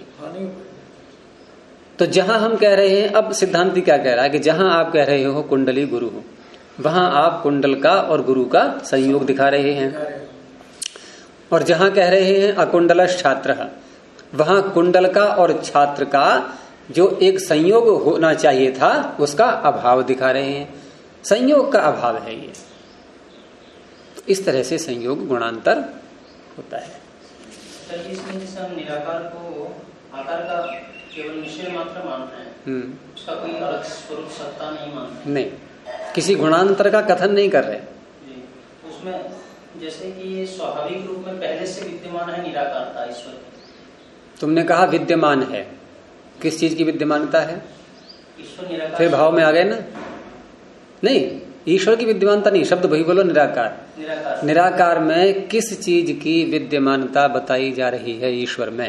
तो जहां हम कह रहे हैं, अब सिद्धांति क्या कह रहा है कि जहां आप कह रहे हो कुंडली गुरु हो, वहां आप कुंडल का और गुरु का संयोग दिखा रहे हैं, और जहां कह रहे हैं अकुंडलश छात्र, वहां कुंडल का और छात्र का जो एक संयोग होना चाहिए था उसका अभाव दिखा रहे हैं। संयोग का अभाव है ये। इस तरह से संयोग गुणांतर होता है। इसमें जैसे हम निराकार को आकार का केवल निश्चय मात्र मान रहे हैं, उसका कोई अलग स्वरूप सत्ता नहीं मान रहे, नहीं, किसी गुणांतर का कथन नहीं कर रहे जी। उसमें जैसे कि ये स्वाभाविक रूप में पहले से विद्यमान है निराकारता ईश्वर। तुमने कहा विद्यमान है, किस चीज की विद्यमानता है? ईश्वर निराकार। फिर भाव में आ गए ना? नहीं, ईश्वर की विद्यमानता नहीं, शब्द वही बोलो, निराकार। निराकार में किस चीज की विद्यमानता बताई जा रही है ईश्वर में?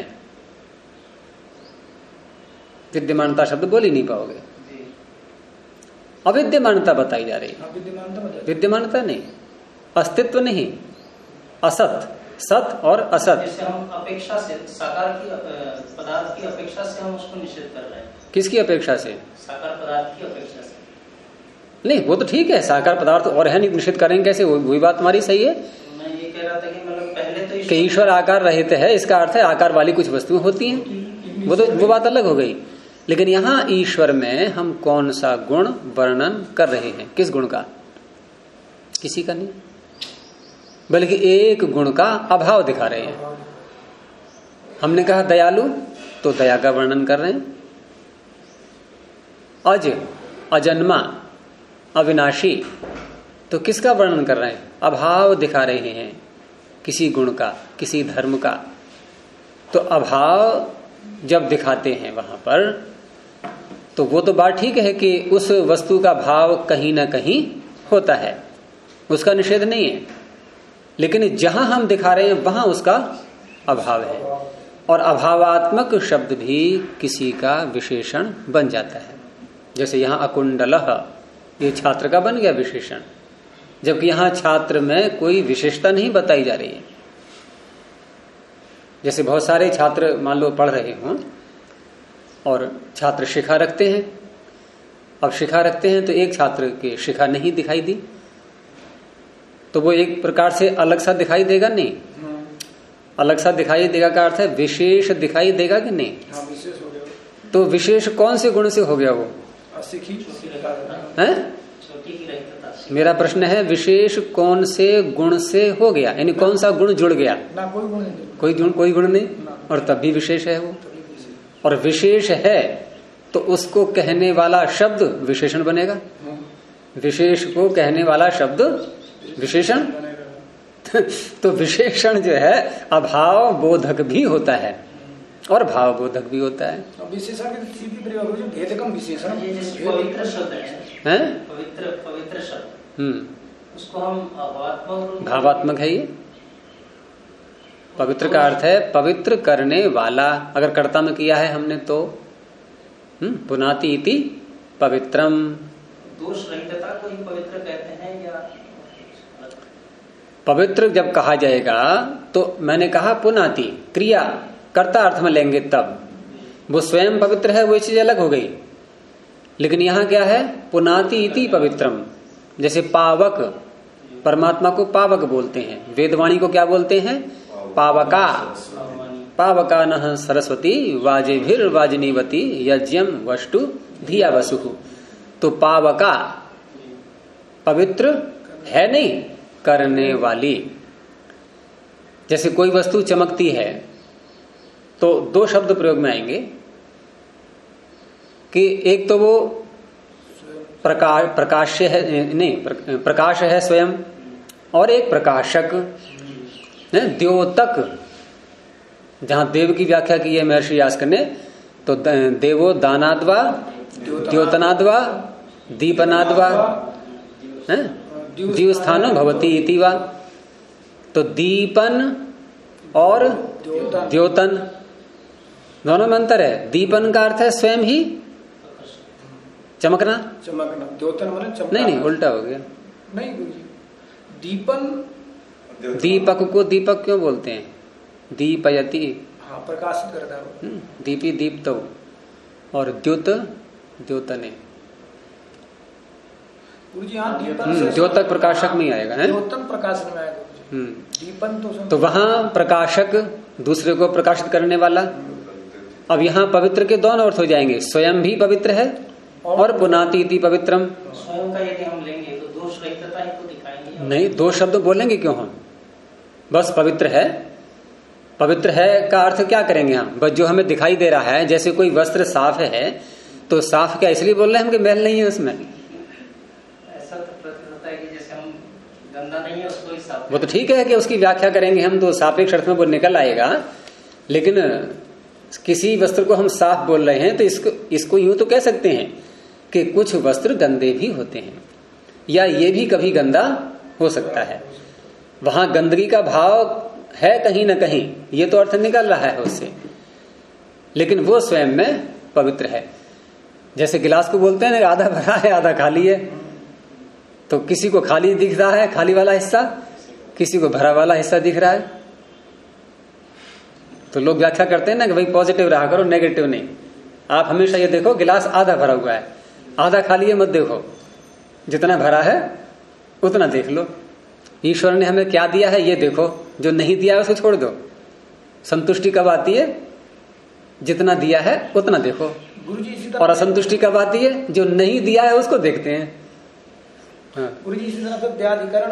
विद्यमानता शब्द बोल ही नहीं पाओगे, अविद्यमानता बताई जा रही है। विद्यमानता नहीं, अस्तित्व नहीं, असत, सत और असत। जैसे हम अपेक्षा से साकार की पदार्थ की अपेक्षा से हम उसको निषेध कर रहे हैं। किसकी अपेक्षा से? साकार पदार्थ की अपेक्षा से। नहीं, वो तो ठीक है, साकार पदार्थ और है, नहीं निषेध करेंगे कैसे? वही बात हमारी सही है। मैं ये कह रहा था कि मतलब पहले तो ईश्वर आकार रहित है, इसका अर्थ है आकार वाली कुछ वस्तुएं होती हैं, वो बात अलग हो गई। लेकिन यहाँ ईश्वर में हम कौन सा गुण वर्णन कर रहे हैं? किस गुण का? किसी का नहीं, बल्कि एक गुण का अभाव दिखा रहे हैं। हमने कहा दयालु, तो दया का वर्णन कर रहे हैं। अज, अजन्मा, अविनाशी, तो किसका वर्णन कर रहे हैं? अभाव दिखा रहे हैं, किसी गुण का, किसी धर्म का। तो अभाव जब दिखाते हैं वहां पर, तो वो तो बात ठीक है कि उस वस्तु का भाव कहीं ना कहीं होता है, उसका निषेध नहीं है। लेकिन जहां हम दिखा रहे हैं वहां उसका अभाव है, और अभावात्मक शब्द भी किसी का विशेषण बन जाता है। जैसे यहां अकुंडलः, ये छात्र का बन गया विशेषण, जबकि यहां छात्र में कोई विशेषता नहीं बताई जा रही है। जैसे बहुत सारे छात्र मान लो पढ़ रहे हों और छात्र शिखा रखते हैं। अब शिखा रखते हैं तो एक छात्र की शिखा नहीं दिखाई दी, तो वो एक प्रकार से अलग सा दिखाई देगा नहीं? अलग सा दिखाई देगा का अर्थ है विशेष दिखाई देगा कि नहीं? विशेष हो गया। तो विशेष कौन से गुण से हो गया वो? है? मेरा प्रश्न है विशेष कौन से गुण से हो गया, यानी कौन सा गुण जुड़ गया? ना कोई गुण नहीं, कोई गुण नहीं, और तब भी विशेष है वो। और विशेष है तो उसको कहने वाला शब्द विशेषण बनेगा। विशेष को कहने वाला शब्द विशेषण तो विशेषण जो है अभाव बोधक भी होता है और भाव बोधक भी होता है। विशेषण के सीधी प्रयोग जो भेदकम विशेषण पवित्र शब्द है, पवित्र शब्द, उसको हम भावात्मक है। ये पवित्र का अर्थ है पवित्र करने वाला। अगर कर्ता में किया है हमने तो पुनाति इति पवित्रम, दोष रहितता को ही पवित्र कहते हैं या? पवित्र जब कहा जाएगा तो मैंने कहा पुनाति क्रिया कर्ता अर्थ में लेंगे तब वो स्वयं पवित्र है, वो चीज अलग हो गई। लेकिन यहां क्या है? पुनाति इति पवित्रम, जैसे पावक, परमात्मा को पावक बोलते हैं। वेदवाणी को क्या बोलते हैं? पावका। पावका नः सरस्वती वाजेभिर वाजनीवती यज्ञम वस्तु धिया वसु। तो पावका पवित्र है नहीं, करने वाली। जैसे कोई वस्तु चमकती है तो दो शब्द प्रयोग में आएंगे कि एक तो वो प्रकाश्य है, नहीं प्रकाश है स्वयं, और एक प्रकाशक द्योतक। जहां देव की व्याख्या की है महर्षि यास्कर ने, तो देवो दानाद्वा द्योतनाद्वा दीपनाद्वा दीवस्थानो भवती इति वा। तो दीपन और द्योतन दोनों में अंतर है। दीपन का अर्थ है स्वयं ही चमकना, द्योतन मतलब चमकना। नहीं उल्टा हो गया। नहीं दीपन, दीपक को दीपक क्यों बोलते हैं? दीपयति, हाँ प्रकाशित करता है। दीपी दीप्त, और द्योत द्योतने। द्योतक प्रकाशक में आएगा, है द्योतन प्रकाशन में आएगा। दीपन तो वहां प्रकाशक, दूसरे को प्रकाशित करने वाला। अब यहाँ पवित्र के दोनों अर्थ हो जाएंगे, स्वयं भी पवित्र है और पुनाति इति पवित्रम। स्वयं का यदि हम लेंगे तो दोष रहितता ही तो दिखाएंगे। नहीं, दो शब्द बोलेंगे क्यों हम? बस पवित्र है। पवित्र है का अर्थ क्या करेंगे हम? बस जो हमें दिखाई दे रहा है, जैसे कोई वस्त्र साफ है तो साफ क्या इसलिए बोल रहे हैं हम कि मैल नहीं है उसमें? ऐसा तो प्रतीत होता है कि जैसे हम गंदा नहीं है उसको ही साफ। वो तो ठीक है कि उसकी व्याख्या करेंगे हम तो सापेक्ष अर्थ में वो निकल आएगा, लेकिन किसी वस्त्र को हम साफ बोल रहे हैं तो इसको यूं तो कह सकते हैं कि कुछ वस्त्र गंदे भी होते हैं, या ये भी कभी गंदा हो सकता है। वहां गंदगी का भाव है कहीं ना कहीं, ये तो अर्थ निकल रहा है उससे, लेकिन वो स्वयं में पवित्र है। जैसे गिलास को बोलते हैं ना, आधा भरा है आधा खाली है, तो किसी को खाली दिख रहा है खाली वाला हिस्सा, किसी को भरा वाला हिस्सा दिख रहा है। तो लोग व्याख्या करते हैं ना कि भाई पॉजिटिव रहा करो, नेगेटिव नहीं। आप हमेशा ये देखो गिलास आधा भरा हुआ है, आधा खाली है मत देखो, जितना भरा है उतना देख लो। ईश्वर ने हमें क्या दिया है ये देखो, जो नहीं दिया है उसको छोड़ दो। संतुष्टि कब आती है? जितना दिया है उतना देखो। और असंतुष्टि कब आती है? जो नहीं दिया है उसको देखते हैं। गुरुजी इसी तरह से व्याधिकरण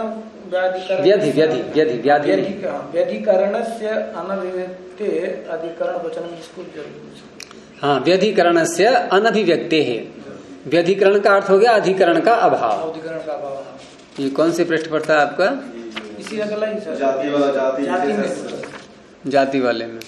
व्यधिकरणस्य अनभिव्यक्ते अधिकरण वचन इसको जरूर। हाँ, व्यधिकरणस्य अनभिव्यक्ते है। व्यधिकरण का अर्थ हो गया अधिकरण का अभाव। अधिकरण का अभाव। ये कौन से पृष्ठ पर था आपका? इसी अगला ही सर, जाति वाले में।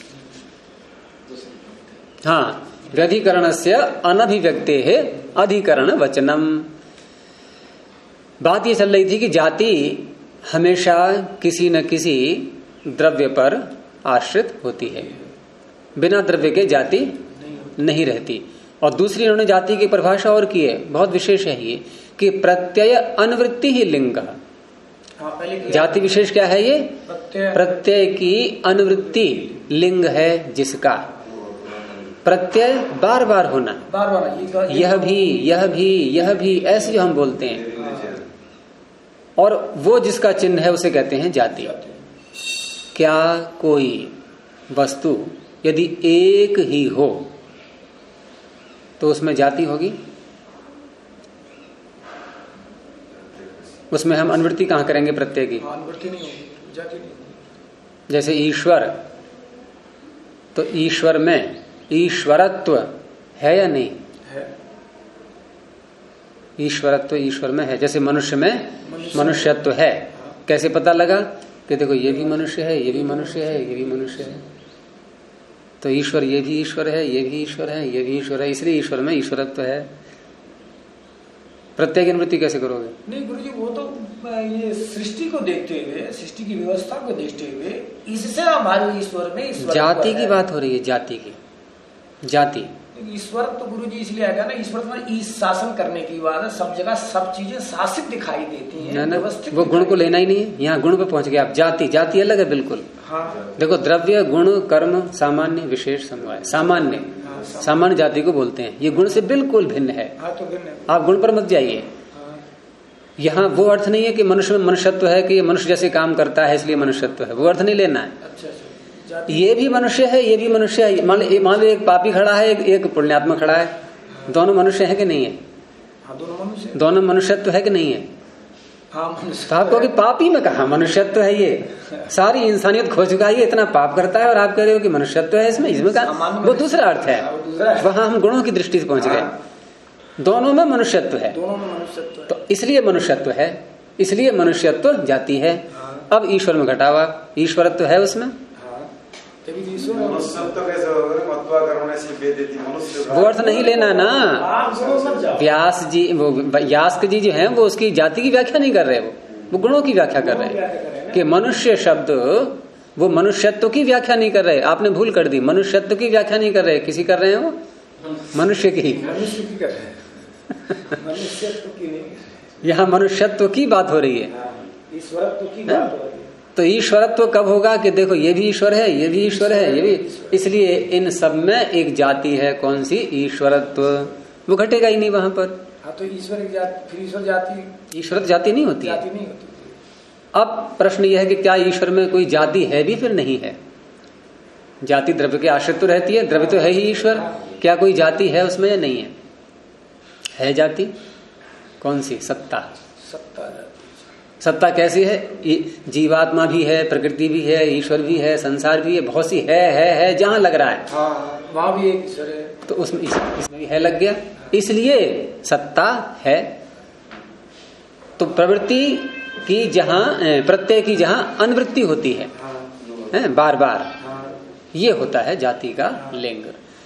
हाँ, व्यधिकरणस्य अनभिव्यक्ते है अधिकरण वचनम। बात ये चल रही थी कि जाति हमेशा किसी न किसी द्रव्य पर आश्रित होती है, बिना द्रव्य के जाति नहीं रहती। और दूसरी इन्होंने जाति की परिभाषा और की है, बहुत विशेष है ये, कि प्रत्यय अनुवृत्ति ही लिंग। जाति विशेष क्या है ये? प्रत्यय की अनुवृत्ति लिंग है जिसका। प्रत्यय बार बार होना, यह भी ऐसे जो हम बोलते हैं, और वो जिसका चिन्ह है उसे कहते हैं जाति। क्या कोई वस्तु यदि एक ही हो तो उसमें जाति होगी? उसमें हम अनुवृत्ति कहां करेंगे प्रत्यय की? अनुवृत्ति नहीं होगी, जाति नहीं। जैसे ईश्वर, तो ईश्वर में ईश्वरत्व है या नहीं है? ईश्वरत्व ईश्वर में है। जैसे मनुष्य में मनुष्यत्व है। कैसे पता लगा कि देखो ये भी मनुष्य है, ये भी मनुष्य है, ये भी मनुष्य है। तो ईश्वर, ये भी ईश्वर है, ये भी ईश्वर है, ये भी ईश्वर है, इसलिए ईश्वर में ईश्वरत्व है। प्रत्यय की अनुवृत्ति कैसे करोगे? नहीं गुरुजी, वो तो ये सृष्टि को देखते हुए, सृष्टि की व्यवस्था को देखते हुए, इससे हमारे ईश्वर में ईश्वर जाति की बात हो रही है। जाति की जाति ईश्वर तो गुरुजी इसलिए आएगा ना, ईश्वर तो शासन करने की बात है। सब जगह सब चीजें शासित दिखाई देती हैं, व्यवस्थित। वो गुण को लेना ही नहीं है, यहाँ गुण पे पहुंच गए आप। जाति जाति अलग है बिल्कुल। हाँ। देखो, द्रव्य गुण कर्म सामान्य विशेष समवाय। सामान्य सामान्य जाति को बोलते हैं, ये गुण से बिल्कुल भिन्न है। हाँ, तो भिन्न है। आप गुण पर मत जाइए। यहाँ वो अर्थ नहीं है कि मनुष्य में मनुष्यत्व है, कि ये मनुष्य जैसे काम करता है इसलिए मनुष्यत्व है, वो अर्थ नहीं लेना है। अच्छा, ये भी मनुष्य है, ये भी मनुष्य है। मान लो एक पापी खड़ा है, एक पुण्यात्मा खड़ा है, दोनों मनुष्य है कि नहीं है? हाँ, दोनों मनुष्यत्व है कि नहीं है? हाँ, तो आप कहोगे पापी में कहा मनुष्यत्व है, ये सारी इंसानियत खो चुका है, ये इतना पाप करता है और आप कह रहे हो कि मनुष्यत्व है इसमें का वो दूसरा अर्थ है। वहां हम गुणों की दृष्टि से पहुंच गए। दोनों में मनुष्यत्व है, तो इसलिए मनुष्यत्व है, इसलिए मनुष्यत्व जाति है। अब ईश्वर में घटावा, ईश्वरत्व है उसमें, वो अर्थ नहीं लेना ना। व्यास जी, वो यास्क जी जो हैं वो उसकी जाति की व्याख्या नहीं कर रहे, वो गुणों की व्याख्या कर रहे हैं कि मनुष्य शब्द, वो मनुष्यत्व की व्याख्या नहीं कर रहे। आपने भूल कर दी, मनुष्यत्व की व्याख्या नहीं कर रहे, किसी कर रहे हैं वो मनुष्य की कर रहे हैं। यहाँ मनुष्यत्व की बात हो रही है, ईश्वरत्व की बात हो रही है। तो ईश्वरत्व कब होगा कि देखो ये भी ईश्वर है, ये भी ईश्वर है, ये भी, इसलिए इन सब में एक जाति है, कौन सी? ईश्वरत्व। वो घटेगा ही नहीं वहां पर। हाँ, तो ईश्वर की जाति, फिर ईश्वर जाति, ईश्वर जाति नहीं होती, जाति नहीं होती। अब प्रश्न यह है कि क्या ईश्वर में कोई जाति है भी, फिर नहीं है। जाति द्रव्य के आश्रित तो रहती है, द्रव्य तो है ही ईश्वर, क्या कोई जाति है उसमें या नहीं है? है जाति, कौन सी? सत्ता। सत्ता कैसी है? जीवात्मा भी है, प्रकृति भी है, ईश्वर भी है, संसार भी है, बहुत सी है जहां लग रहा है। वहां भी एक ईश्वर है, तो उसमें इसमें भी है लग गया, इसलिए सत्ता है। तो प्रवृत्ति की जहां, प्रत्यय की जहां अनवृत्ति होती है बार बार, ये होता है जाति का लिंग।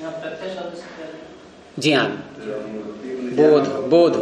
ज्ञान, बोध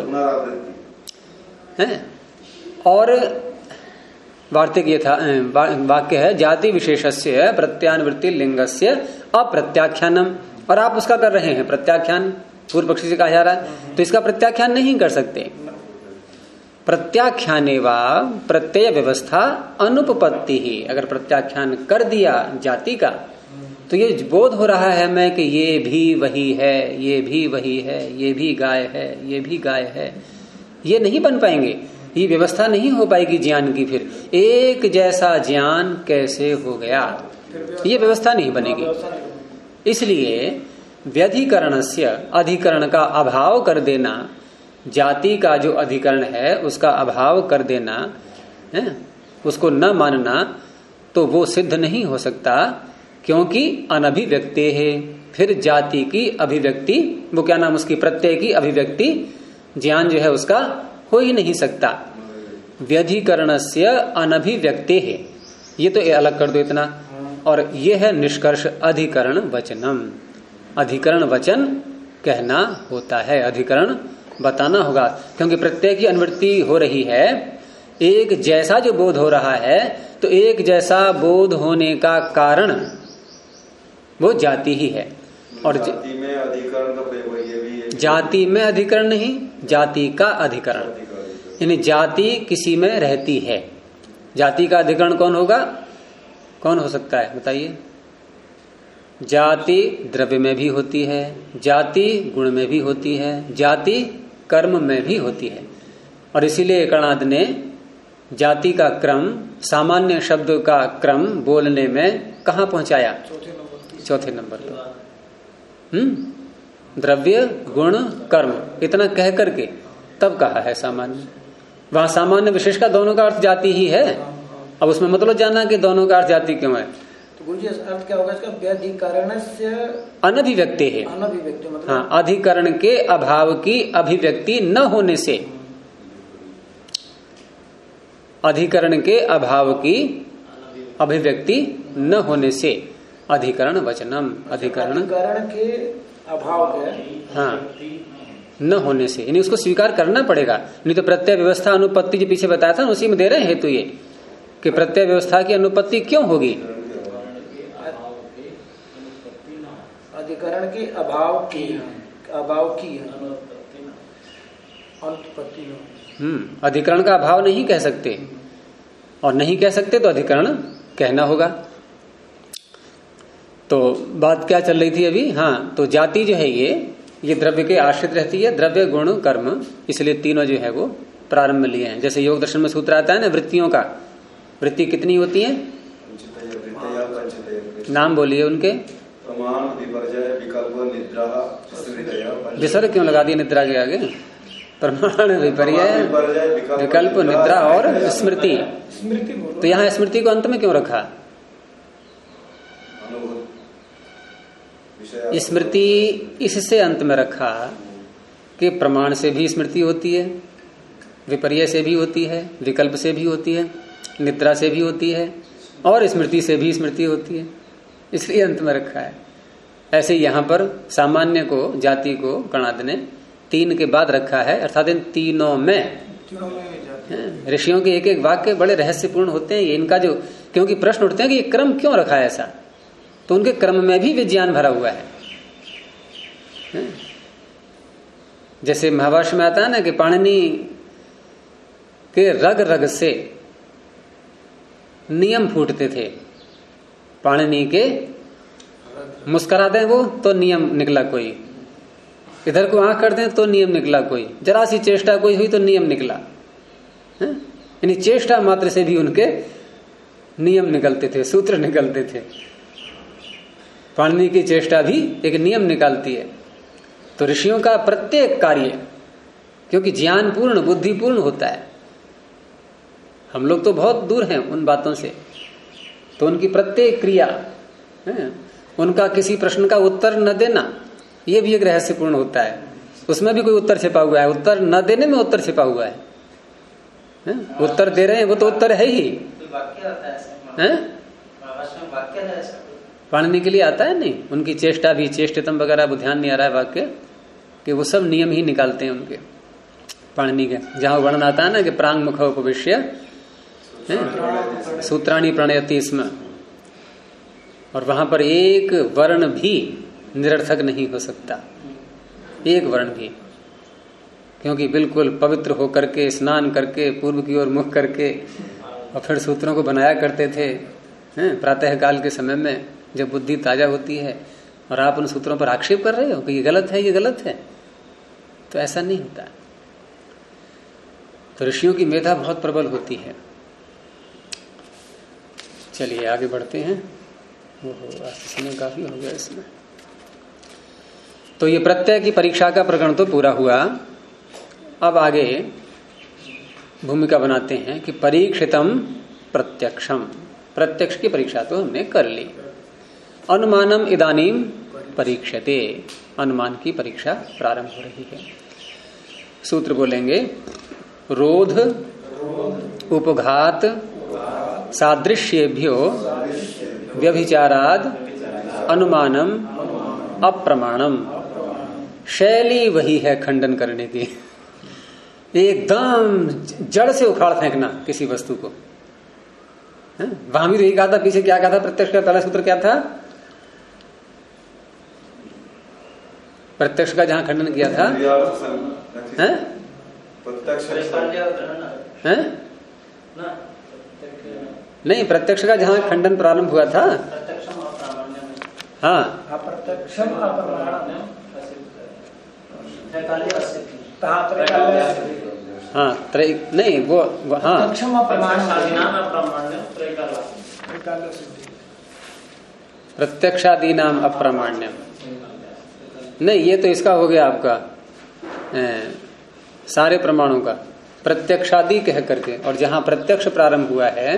है। और वार्तिक ये था, वाक्य है जाति विशेषस्य प्रत्यानुवृत्ति लिंगस्य अप्रत्याख्यानम, और आप उसका कर रहे हैं प्रत्याख्यान, पूर्व पक्षी से कहा जा रहा है, तो इसका प्रत्याख्यान नहीं कर सकते। प्रत्याख्याने वा प्रत्यय व्यवस्था अनुपपत्ति ही, अगर प्रत्याख्यान कर दिया जाति का तो ये बोध हो रहा है हमें कि ये भी वही है, ये भी वही है, ये भी गाय है, ये भी गाय है, ये नहीं बन पाएंगे, ये व्यवस्था नहीं हो पाएगी ज्ञान की। फिर एक जैसा ज्ञान कैसे हो गया, ये व्यवस्था नहीं बनेगी। इसलिए व्यधिकरणस्य, अधिकरण का अभाव कर देना, जाति का जो अधिकरण है उसका अभाव कर देना है, उसको न मानना, तो वो सिद्ध नहीं हो सकता, क्योंकि अनभिव्यक्ति है। फिर जाति की अभिव्यक्ति, वो क्या नाम उसकी, प्रत्यय की अभिव्यक्ति, ज्ञान जो है उसका हो ही नहीं सकता। व्यधिकरणस्य अनभिव्यक्ति है, ये तो अलग कर दो इतना। और ये है निष्कर्ष अधिकरण वचनम, अधिकरण वचन कहना होता है, अधिकरण बताना होगा, क्योंकि प्रत्यय की अनुवृत्ति हो रही है, एक जैसा जो बोध हो रहा है, तो एक जैसा बोध होने का कारण वो जाति ही है। और जाति में अधिकरण तो ये भी है, जाति में अधिकरण नहीं, जाति का अधिकरण, यानी जाति किसी में रहती है। जाति का अधिकरण कौन होगा, कौन हो सकता है बताइए? जाति द्रव्य में भी होती है, जाति गुण में भी होती है, जाति कर्म में भी होती है। और इसीलिए कणाद ने जाति का क्रम, सामान्य शब्द का क्रम बोलने में कहाँ पहुंचाया? चौथे नंबर पर। द्रव्य गुण कर्म इतना कह करके तब कहा है सामान्य। वहां सामान्य विशेष का दोनों का अर्थ जाति ही है। अब उसमें मतलब जानना कि दोनों का अर्थ जाति क्यों है। तो गुरुजी अर्थ क्या होगा इसका? व्यधिकरणस्य अनभिव्यक्ति है। अनभिव्यक्ति मतलब, हाँ, अधिकरण के अभाव की अभिव्यक्ति न होने से, अधिकरण के अभाव की अभिव्यक्ति न होने से अधिकरण वचनम, अधिकरण के अभाव के, हाँ, न होने से, यानी उसको स्वीकार करना पड़ेगा। नहीं तो प्रत्यय व्यवस्था अनुपत्ति जो पीछे बताया था उसी में दे रहे हैं हेतु ये कि प्रत्यय व्यवस्था की अनुपत्ति क्यों होगी? अधिकरण के अभाव की अनुपत्ति। अधिकरण का अभाव नहीं कह सकते, और नहीं कह सकते तो अधिकरण कहना होगा। तो बात क्या चल रही थी अभी? हाँ, तो जाति जो है ये द्रव्य के आश्रित रहती है, द्रव्य गुण कर्म, इसलिए तीनों जो है वो प्रारंभ में लिए हैं। जैसे योग दर्शन में सूत्र आता है ना वृत्तियों का, वृत्ति कितनी होती है? नाम बोलिए उनके। प्रमाण, विपर्यय, विकल्प, निद्रा, स्मृति। विसर्ग क्यों लगा दिया निद्रा के आगे? प्रमाण, विपर्यय, विकल्प, निद्रा और स्मृति। तो यहाँ स्मृति को अंत में क्यों रखा? स्मृति इससे अंत में रखा कि प्रमाण से भी स्मृति होती है, विपर्यय से भी होती है, विकल्प से भी होती है, निद्रा से भी होती है और स्मृति से भी स्मृति होती है, इसलिए अंत में रखा है। ऐसे यहाँ पर सामान्य को, जाति को कणाद ने 3 के बाद रखा है, अर्थात इन तीनों में ऋषियों के एक एक वाक्य बड़े रहस्यपूर्ण होते हैं। इनका जो, क्योंकि प्रश्न उठते हैं कि ये क्रम क्यों रखा है ऐसा, तो उनके क्रम में भी विज्ञान भरा हुआ है। जैसे महाभाष्य में आता है ना कि पाणिनि के रग रग से नियम फूटते थे। पाणिनि के मुस्कुरा दें वो तो नियम निकला कोई, इधर को आंख कर दें तो नियम निकला कोई, जरा सी चेष्टा कोई हुई तो नियम निकला। यानी चेष्टा मात्र से भी उनके नियम निकलते थे, सूत्र निकलते थे। पाणिनि की चेष्टा भी एक नियम निकालती है। तो ऋषियों का प्रत्येक कार्य, क्योंकि ज्ञानपूर्ण बुद्धिपूर्ण होता है, हम लोग तो बहुत दूर हैं उन बातों से, तो उनकी प्रत्येक क्रिया, उनका किसी प्रश्न का उत्तर न देना, ये भी एक रहस्यपूर्ण होता है। उसमें भी कोई उत्तर छिपा हुआ है, उत्तर न देने में उत्तर छिपा हुआ है। उत्तर दे रहे हैं वो तो उत्तर है ही। पाणिनि के लिए आता है नहीं, उनकी चेष्टा भी, चेष्टितम वगैरह वो ध्यान नहीं आ रहा है वाक्य, कि वो सब नियम ही निकालते हैं उनके पाणिनि के। जहां वर्णन आता है ना कि प्रांग मुख उपविश्य सूत्राणी प्रणयति स्म, और वहां पर एक वर्ण भी निरर्थक नहीं हो सकता, एक वर्ण भी, क्योंकि बिल्कुल पवित्र होकर के, स्नान करके, पूर्व की ओर मुख करके और फिर सूत्रों को बनाया करते थे प्रातः काल के समय में, जब बुद्धि ताजा होती है, और आप उन सूत्रों पर आक्षेप कर रहे हो कि ये गलत है, ये गलत है। तो ऐसा नहीं होता। तो ऋषियों की मेधा बहुत प्रबल होती है। चलिए आगे बढ़ते हैं। आज समय काफी हो गया इसमें। तो ये प्रत्यय की परीक्षा का प्रकरण तो पूरा हुआ। अब आगे भूमिका बनाते हैं कि परीक्षितम प्रत्यक्षम, प्रत्यक्ष की परीक्षा तो हमने कर ली। अनुमानम इदानीम परीक्षते, अनुमान की परीक्षा प्रारंभ हो रही है। सूत्र बोलेंगे, रोध उपघात सादृश्येभ्यो व्यभिचाराद अनुमानम अप्रमाणम। शैली वही है खंडन करने की, एकदम जड़ से उखाड़ फेंकना किसी वस्तु को। वहां भी तो यही कहा था, पीछे क्या कहा था? प्रत्यक्ष का पहला सूत्र क्या था? प्रत्यक्ष का जहां खंडन किया था, नहीं, प्रत्यक्ष का जहां खंडन प्रारंभ हुआ था, हाँ, हाँ, नहीं वो, हाँ, प्रत्यक्षादि नाम अप्रामाण्यम। नहीं, ये तो इसका हो गया आपका सारे प्रमाणों का प्रत्यक्षादि कह करके, और जहां प्रत्यक्ष प्रारंभ हुआ है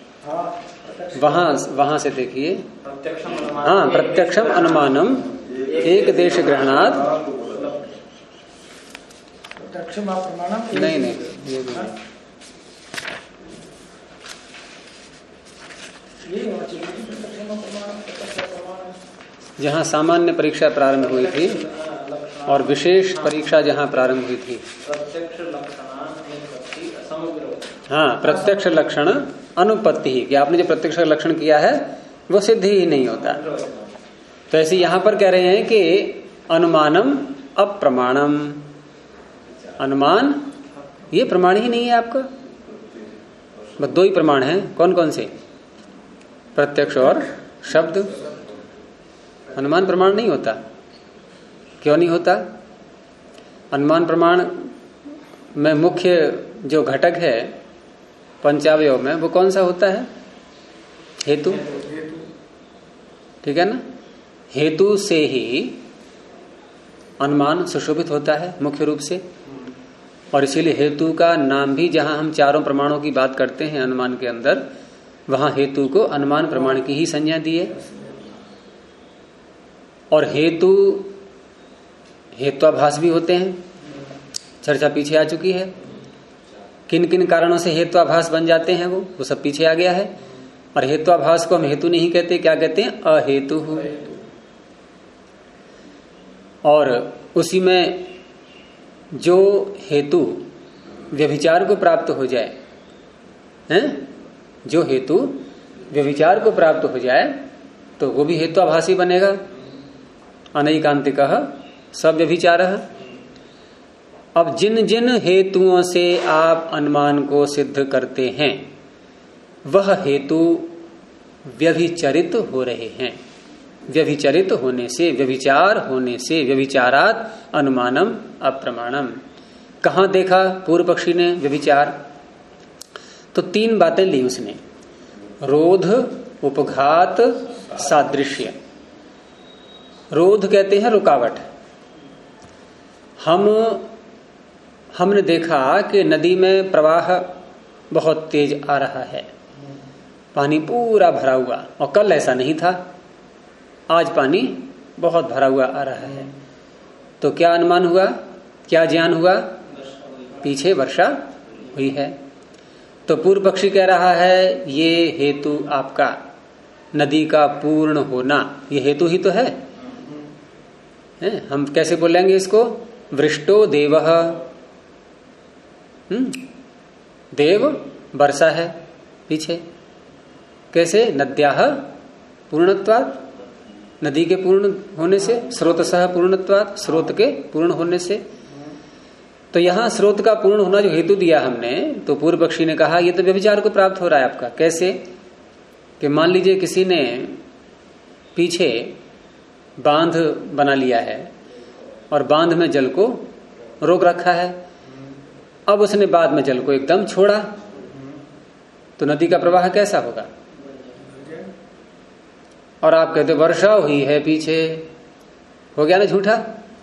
वहां से देखिए, हाँ, प्रत्यक्षम अनुमानम एक देश ग्रहणात, नहीं, ये जहां सामान्य परीक्षा प्रारंभ हुई थी और विशेष परीक्षा जहां प्रारंभ हुई थी, हाँ, प्रत्यक्ष लक्षण अनुपत्ति ही, कि आपने जो प्रत्यक्ष लक्षण किया है वो सिद्ध ही नहीं होता। तो ऐसे यहां पर कह रहे हैं कि अनुमानम अप्रमाणम, अनुमान ये प्रमाण ही नहीं है आपका। बस 2 ही प्रमाण हैं, कौन कौन से? प्रत्यक्ष और शब्द। अनुमान प्रमाण नहीं होता। क्यों नहीं होता? अनुमान प्रमाण में मुख्य जो घटक है पंचावयव में वो कौन सा होता है? हेतु। ठीक है ना? हेतु से ही अनुमान सुशोभित होता है मुख्य रूप से, और इसीलिए हेतु का नाम भी, जहां हम चारों प्रमाणों की बात करते हैं अनुमान के अंदर, वहां हेतु को अनुमान प्रमाण की ही संज्ञा दी है। और हेत्वाभास भी होते हैं, चर्चा पीछे आ चुकी है। किन किन कारणों से हेत्वाभास बन जाते हैं वो सब पीछे आ गया है। और हेत्वाभास को हम हेतु नहीं कहते, क्या कहते हैं? अहेतु। और उसी में जो हेतु व्यभिचार को प्राप्त हो जाए, हैं? जो हेतु व्यभिचार को प्राप्त हो जाए तो वो भी हेत्वाभासी बनेगा। अनैकांतिकः सब व्यभिचारः। अब जिन जिन हेतुओं से आप अनुमान को सिद्ध करते हैं वह हेतु व्यभिचरित हो रहे हैं। व्यभिचरित होने से, व्यभिचार होने से, व्यभिचारात अनुमानम अप्रमाणम। कहां देखा पूर्व पक्षी ने व्यभिचार? तो 3 बातें ली उसने, रोध, उपघात, सादृश्य। रोध कहते हैं रुकावट। हमने देखा कि नदी में प्रवाह बहुत तेज आ रहा है, पानी पूरा भरा हुआ, और कल ऐसा नहीं था, आज पानी बहुत भरा हुआ आ रहा है। तो क्या अनुमान हुआ, क्या ज्ञान हुआ? पीछे वर्षा हुई है। तो पूर्व पक्षी कह रहा है ये हेतु आपका नदी का पूर्ण होना, ये हेतु ही तो है। हम कैसे बोलेंगे इसको? वृष्टो देवः, देव वर्षा है पीछे। कैसे? नद्याः पूर्णत्वात्, नदी के पूर्ण होने से, स्रोतसः पूर्णत्वात्, स्रोत के पूर्ण होने से। तो यहां स्रोत का पूर्ण होना जो हेतु दिया हमने, तो पूर्व पक्षी ने कहा ये तो व्यभिचार को प्राप्त हो रहा है आपका। कैसे? कि मान लीजिए किसी ने पीछे बांध बना लिया है और बांध में जल को रोक रखा है, अब उसने बाद में जल को एकदम छोड़ा, तो नदी का प्रवाह कैसा होगा? और आप कहते वर्षा हुई है पीछे, हो गया ना झूठा?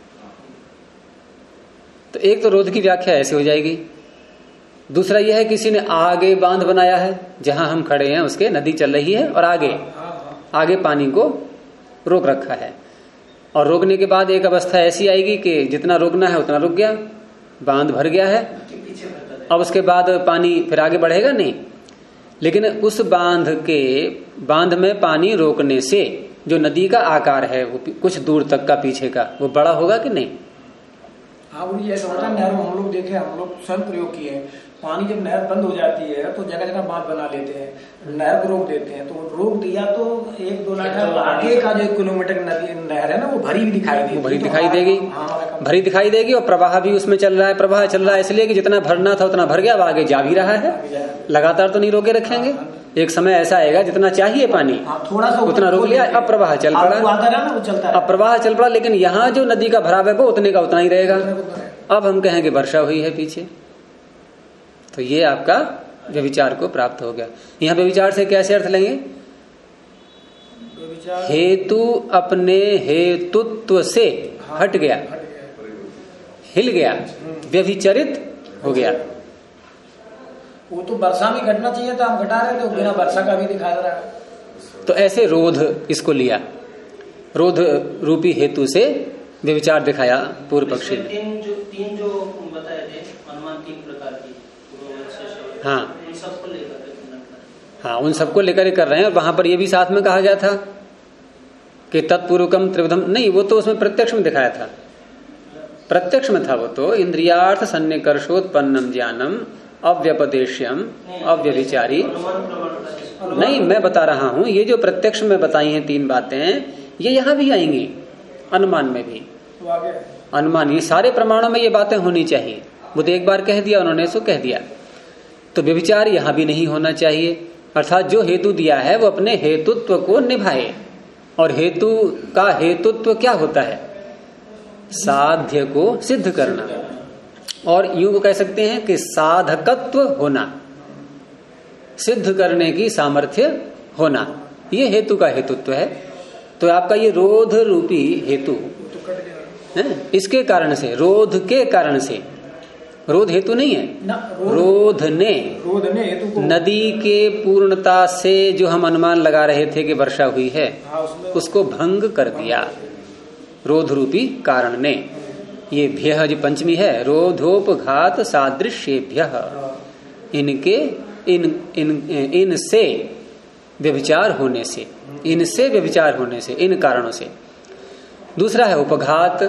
तो एक तो रोध की व्याख्या ऐसे हो जाएगी। दूसरा यह है किसी ने आगे बांध बनाया है, जहां हम खड़े हैं उसके नदी चल रही है और आगे पानी को रोक रखा है, और रोकने के बाद एक अवस्था ऐसी आएगी कि जितना रोकना है उतना रुक गया, बांध भर गया है। अब उसके बाद पानी फिर आगे बढ़ेगा नहीं, लेकिन उस बांध में पानी रोकने से जो नदी का आकार है वो कुछ दूर तक का पीछे का वो बड़ा होगा कि नहीं? हाँ, वो ये होता है। नहर में हम लोग देखे, हम लोग स्वयं प्रयोग किए, पानी जब नहर बंद हो जाती है तो जगह जगह बांध बना लेते हैं, नहर को रोक देते हैं। तो रोक दिया तो 1-2 लाख आगे का जो 1 किलोमीटर नदी नहर है ना, वो भरी भी दिखाई देगी, भरी दिखाई देगी। भरी दिखाई देगी और प्रवाह भी उसमें चल रहा है। प्रवाह चल रहा है इसलिए कि जितना भरना था उतना भर गया, अब आगे जा भी रहा है। लगातार तो नहीं रोके रखेंगे, एक समय ऐसा आएगा जितना चाहिए पानी थोड़ा सा उतना रोक लिया, अब प्रवाह चल पड़ा, अब प्रवाह चल पड़ा, लेकिन यहाँ जो नदी का भराव है वो उतने का उतना ही रहेगा। अब हम कहेंगे वर्षा हुई है पीछे, तो ये आपका व्यभिचार को प्राप्त हो गया। यहाँ व्यभिचार से कैसे अर्थ लेंगे? हेतु अपने हेतुत्व से हट गया, हिल गया, व्यभिचरित हो गया। वो तो वर्षा में घटना चाहिए था, हम घटा रहे थे, बिना वर्षा का भी दिखा रहा है। तो ऐसे रोध इसको लिया, रोध रूपी हेतु से व्यभिचार दिखाया पूर्व पक्षी ने। तीन जो बताए थे अनुमान 3 प्रकार की, हाँ उन सबको लेकर, हाँ उन सबको लेकर कर रहे हैं। और वहां पर ये भी साथ में कहा गया था कि तत्पूर्वकम त्रिविधम, नहीं वो तो उसमें प्रत्यक्ष में दिखाया था, प्रत्यक्ष में था वो तो। इंद्रियार्थ सन्निकर्षोत्पन्नम ज्ञानम अव्यपदेश्यम अव्यभिचारी। नहीं, मैं बता रहा हूं ये जो प्रत्यक्ष में बताई हैं 3 बातें, ये यहां भी आएंगी, अनुमान में भी। अनुमान, ये सारे प्रमाणों में ये बातें होनी चाहिए। वो तो एक बार कह दिया उन्होंने, सो कह दिया। तो व्यभिचार यहां भी नहीं होना चाहिए, अर्थात जो हेतु दिया है वो अपने हेतुत्व को निभाए। और हेतु का हेतुत्व क्या होता है? साध्य को सिद्ध करना। और यूं कह सकते हैं कि साधकत्व होना, सिद्ध करने की सामर्थ्य होना, ये हेतु का हेतुत्व है। तो आपका ये रोध रूपी हेतु है, इसके कारण से, रोध के कारण से, रोध हेतु नहीं है, रोध ने हेतु को, नदी के पूर्णता से जो हम अनुमान लगा रहे थे कि वर्षा हुई है, उसको भंग कर दिया रोध रूपी कारण ने। ये भ्यः जो पंचमी है, रोधोपघात सादृश्येभ्यः, इनके इनसे व्यभिचार होने से, इनसे व्यभिचार होने से, इन कारणों से। दूसरा है उपघात।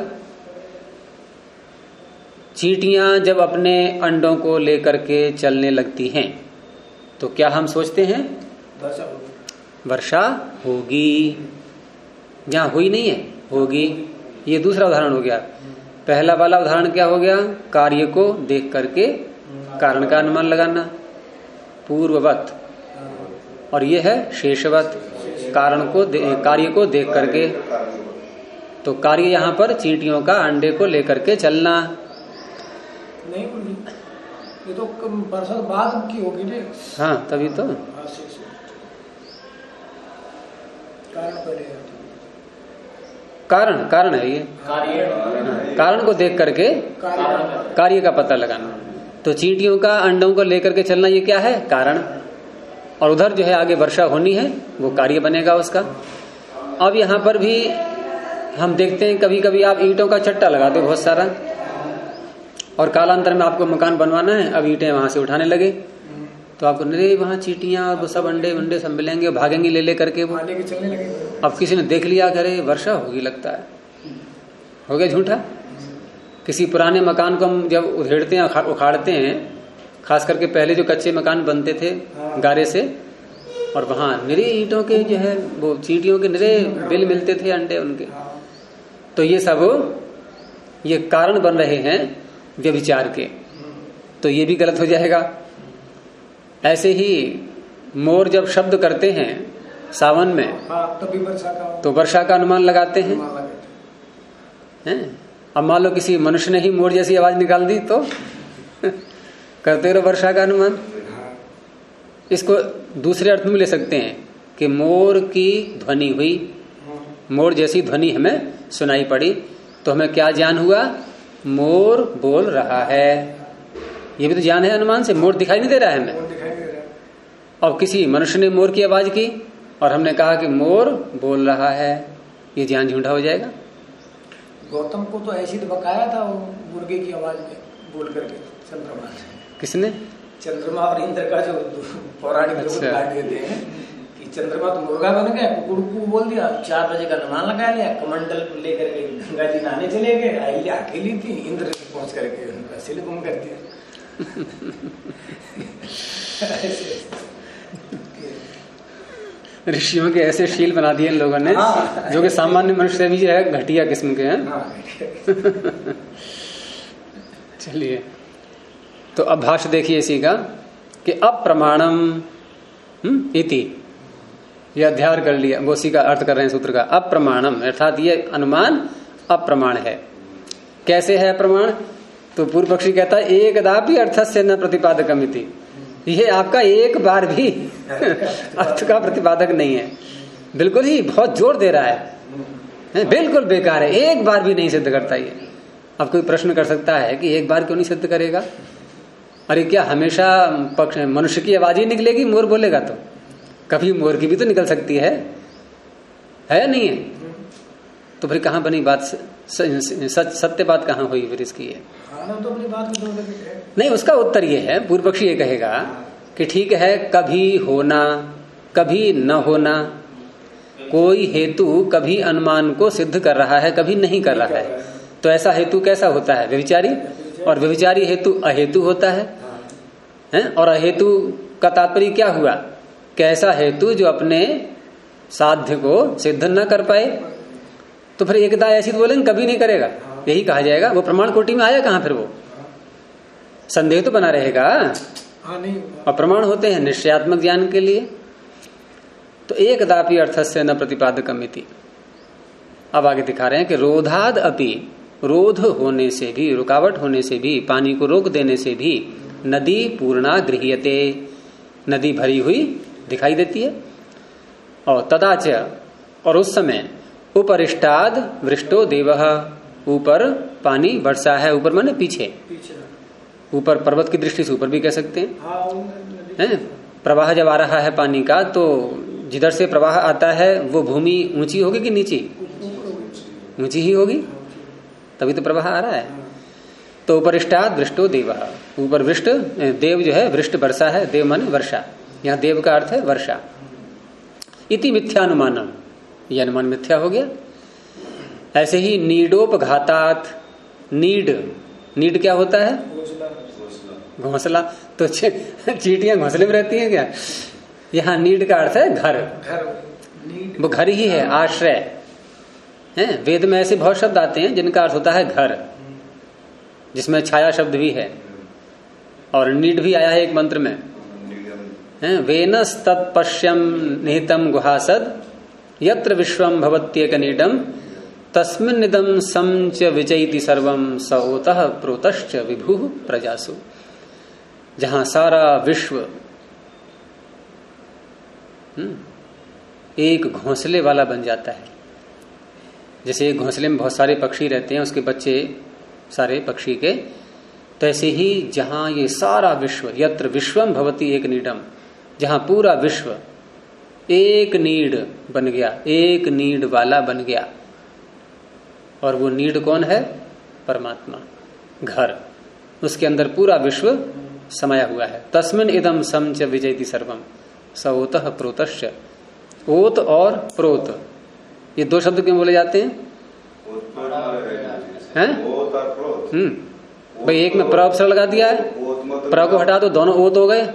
चींटियां जब अपने अंडों को लेकर के चलने लगती हैं तो क्या हम सोचते हैं? वर्षा होगी। जहां हुई नहीं है, होगी। ये दूसरा उदाहरण हो गया। पहला वाला उदाहरण क्या हो गया? कार्य को देख करके कारण का अनुमान लगाना, पूर्ववत। और ये है शेषवत, कारण को कार्य को देख करके। तो कार्य यहां पर चींटियों का अंडे को लेकर के चलना नहीं, ये तो वर्षा बाद की होगी ना। हाँ, तभी तो कारण है ये, कारण को देख करके कार्य का पता लगाना। तो चींटियों का अंडों को लेकर के चलना, ये क्या है? कारण। और उधर जो है आगे वर्षा होनी है, वो कार्य बनेगा उसका। अब यहां पर भी हम देखते हैं, कभी कभी आप ईंटों का चट्टा लगा दो बहुत सारा, और कालांतर में आपको मकान बनवाना है, अब ईंटें वहां से उठाने लगे, तो आपको अरे वहां चींटियां और वो सब अंडे सब मिलेंगे, भागेंगे ले करके वो। अब किसी ने देख लिया, करे वर्षा होगी लगता है, हो गया झूठा। किसी पुराने मकान को हम जब उधेड़ते हैं, उखाड़ते हैं, खास करके पहले जो कच्चे मकान बनते थे गारे से, और वहां निरे ईंटों के जो है वो चींटियों के निरे बिल मिलते थे, अंडे उनके। तो ये सब ये कारण बन रहे हैं व्यभिचार के, तो ये भी गलत हो जाएगा। ऐसे ही मोर जब शब्द करते हैं सावन में, तो वर्षा का अनुमान लगाते हैं। अब मान लो किसी मनुष्य ने ही मोर जैसी आवाज निकाल दी तो करते रहो वर्षा का अनुमान। इसको दूसरे अर्थ में ले सकते हैं कि मोर की ध्वनि हुई, मोर जैसी ध्वनि हमें सुनाई पड़ी, तो हमें क्या ज्ञान हुआ? मोर बोल रहा है। ये भी तो ज्ञान है अनुमान से, मोर दिखाई नहीं दे रहा है हमें। और किसी मनुष्य ने मोर की आवाज की और हमने कहा कि मोर बोल रहा है, ये ज्ञान झूठा हो जाएगा। गौतम को तो ऐसी तो बकाया था वो मुर्गे की आवाज में बोल करके चंद्रमा। किसने? चंद्रमा और इंद्र का जो पौराणिक लोग काट देते हैं कि चंद्रमा तो मुर्गा बन गया, कुकड़ू बोल दिया, 4 बजे का अनुमान लगा लिया, कमंडल लेकर के गंगा जी नहाने चले गए, अहिल्या अकेली थी, इंद्र पहुंच करके उनका सिल गुम कर दिया। ऋषियों के ऐसे शील बना दिए इन लोगों ने, जो कि सामान्य मनुष्य से भी जो है घटिया किस्म के हैं। चलिए, तो अब भाष्य देखिए इसी का कि अप्रमाणम इति, यह अध्याय कर लिया, वो उसी का अर्थ कर रहे हैं सूत्र का। अप्रमाणम अर्थात ये अनुमान अप्रमाण है। कैसे है अप्रमाण? तो पूर्व पक्षी कहता है एकदापि अर्थस्य न प्रतिपादकम इति, ये आपका एक बार भी अर्थ का प्रतिपादक नहीं है, बिल्कुल ही बहुत जोर दे रहा है, बिल्कुल बेकार है, एक बार भी नहीं सिद्ध करता ये। अब कोई प्रश्न कर सकता है कि एक बार क्यों नहीं सिद्ध करेगा? अरे क्या हमेशा पक्ष मनुष्य की आवाज ही निकलेगी मोर बोलेगा? तो कभी मोर की भी तो निकल सकती है या नहीं है? तो फिर कहाँ बनी बात? सत्य बात कहाँ हुई फिर इसकी? है तो अपनी बात नहीं, उसका उत्तर ये है, पूर्व पक्षी ये कहेगा कि ठीक है, कभी होना कभी न होना, कोई हेतु कभी अनुमान को सिद्ध कर रहा है, कभी नहीं कर रहा है। तो ऐसा हेतु कैसा होता है? व्यभिचारी। और व्यभिचारी हेतु अहेतु होता है? और अहेतु का तात्पर्य क्या हुआ? कैसा हेतु जो अपने साध्य को सिद्ध न कर पाए। तो फिर एकदा ऐसी तो बोलेंगे कभी नहीं करेगा, यही कहा जाएगा। वो प्रमाण कोटि में आया कहां? फिर वो संदेह तो बना रहेगा। और प्रमाण होते हैं निश्चयात्मक ज्ञान के लिए। तो एकदापि अर्थस्य न प्रतिपादकम इति। अब आगे दिखा रहे हैं कि रोधाद अपि रोध होने से भी, रुकावट होने से भी, पानी को रोक देने से भी नदी पूर्णा गृह्यते, नदी भरी हुई दिखाई देती है। और तदाच, और उस समय उपरिष्टाद वृष्टो देवः, ऊपर पानी बरसा है। ऊपर माने पीछे, ऊपर पर्वत की दृष्टि से ऊपर भी कह सकते हैं। प्रवाह जब आ रहा है पानी का, तो जिधर से प्रवाह आता है वो भूमि ऊंची होगी कि नीची? ऊंची ही होगी, तभी तो प्रवाह आ रहा है। तो उपरिष्टाद वृष्टो देवः, ऊपर वृष्ट, देव जो है वृष्ट वर्षा है, देव माने वर्षा, यहाँ देव का अर्थ है वर्षा। इति मिथ्यानुमानम, यह अनुमान मिथ्या हो गया। ऐसे ही नीडोपघातात, नीड क्या होता है? घोंसला। तो चींटियां घोंसले में रहती हैं क्या? यहाँ नीड का अर्थ है घर, वो घर ही है, आश्रय है। वेद में ऐसे बहुत शब्द आते हैं जिनका अर्थ होता है घर, जिसमें छाया शब्द भी है, और नीड भी आया है एक मंत्र में, वेनस तत्पश्यम निहितम गुहासद यत्र विश्वम भवत्येक नीडम तस्मिन्निदं समच विजयति सर्वम स ओतः प्रोतश्च विभु प्रजासु। जहां सारा विश्व एक घोंसले वाला बन जाता है। जैसे एक घोंसले में बहुत सारे पक्षी रहते हैं, उसके बच्चे सारे पक्षी के, तो ऐसे ही जहां ये सारा विश्व, यत्र विश्वम भवति एक नीडम, जहां पूरा विश्व एक नीड बन गया, एक नीड वाला बन गया। और वो नीड कौन है? परमात्मा, घर, उसके अंदर पूरा विश्व समाया हुआ है। तस्मिन इदम समच विजयति सर्वम स ओतः प्रोतश्च। ओत और प्रोत, ये दो शब्द क्यों बोले जाते हैं? भाई एक में प्र अक्षर लगा दिया है, प्र को हटा दो, दोनों ओत हो गए।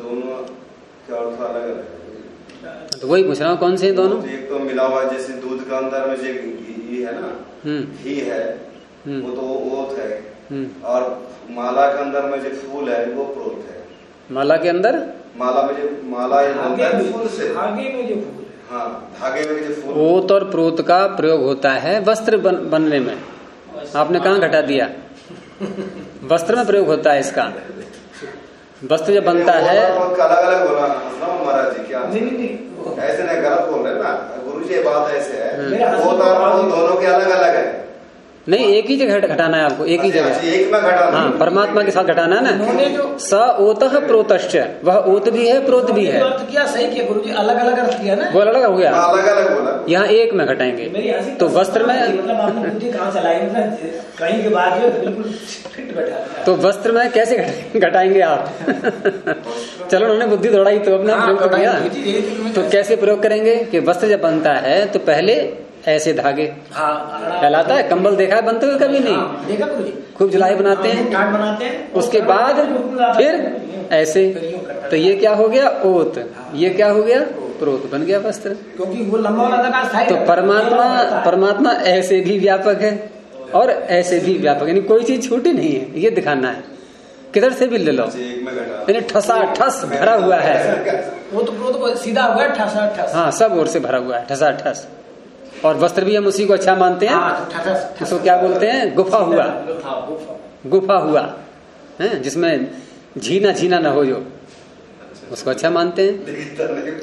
तो वही पूछ रहा हूँ, कौन से हैं दोनों? एक तो मिला हुआ, जैसे दूध का अंदर में जो घी है ना, घी है, वो तो ओत है, और माला के अंदर में जो फूल है वो प्रोत है। माला के अंदर, माला में जो माला है फूल से, धागे में जो फूल, हाँ धागे में जो फूल। ओत और प्रोत का प्रयोग होता है वस्त्र बनने में। आपने कहाँ घटा दिया? वस्त्र में प्रयोग होता है इसका। वस्त्र जब बनता है, अलग अलग बोला महाराज जी, क्या नहीं ऐसे नहीं, गलत बोल रहे ना गुरु जी, बात ऐसे है, वो दोनों के अलग अलग है। नहीं, एक ही जगह घटाना है आपको, एक ही जगह, एक में घटाना। हाँ, परमात्मा के साथ घटाना है ना। स ओतः प्रोतश्च, वह ओत भी है प्रोत भी है। क्या सही किया गुरु जी, अलग अलग अर्थ किया ना, वो अलग हो गया, अलग अलग बोला। यहाँ एक में घटाएंगे। तो वस्त्र में, मतलब आपने बुद्धि कहाँ चलाई, कहीं के बाद बिल्कुल फिट बैठा। तो वस्त्र में कैसे घटाएंगे आप? चलो उन्होंने बुद्धि दौड़ाई तो अपना प्रयोग किया, तो कैसे प्रयोग करेंगे कि वस्त्र जब बनता है तो पहले ऐसे धागे फैलाता है। कंबल देखा है बनते हुए? कभी नहीं देखा गुरु जी। खूब जुलाई बनाते हैं, उसके बाद फिर ऐसे। तो ये क्या हो गया? ओत। ये क्या हो गया? प्रोत बन गया वस्त्र, क्योंकि वो लंबा वाला। तो परमात्मा ऐसे भी व्यापक है और ऐसे भी व्यापक, यानी कोई चीज छोटी नहीं है, ये दिखाना है। किधर से भी ले लो, यानी ठसा ठस भरा हुआ है। वो तो सीधा हुआ है, ठसा ठस, हाँ, सब ओर से भरा हुआ है, ठसा ठस। और वस्त्र भी हम उसी को अच्छा मानते हैं, उसको क्या बोलते हैं? गुफा हुआ, गुफा हुआ है, जिसमें झीना झीना न हो, जो उसको अच्छा मानते हैं।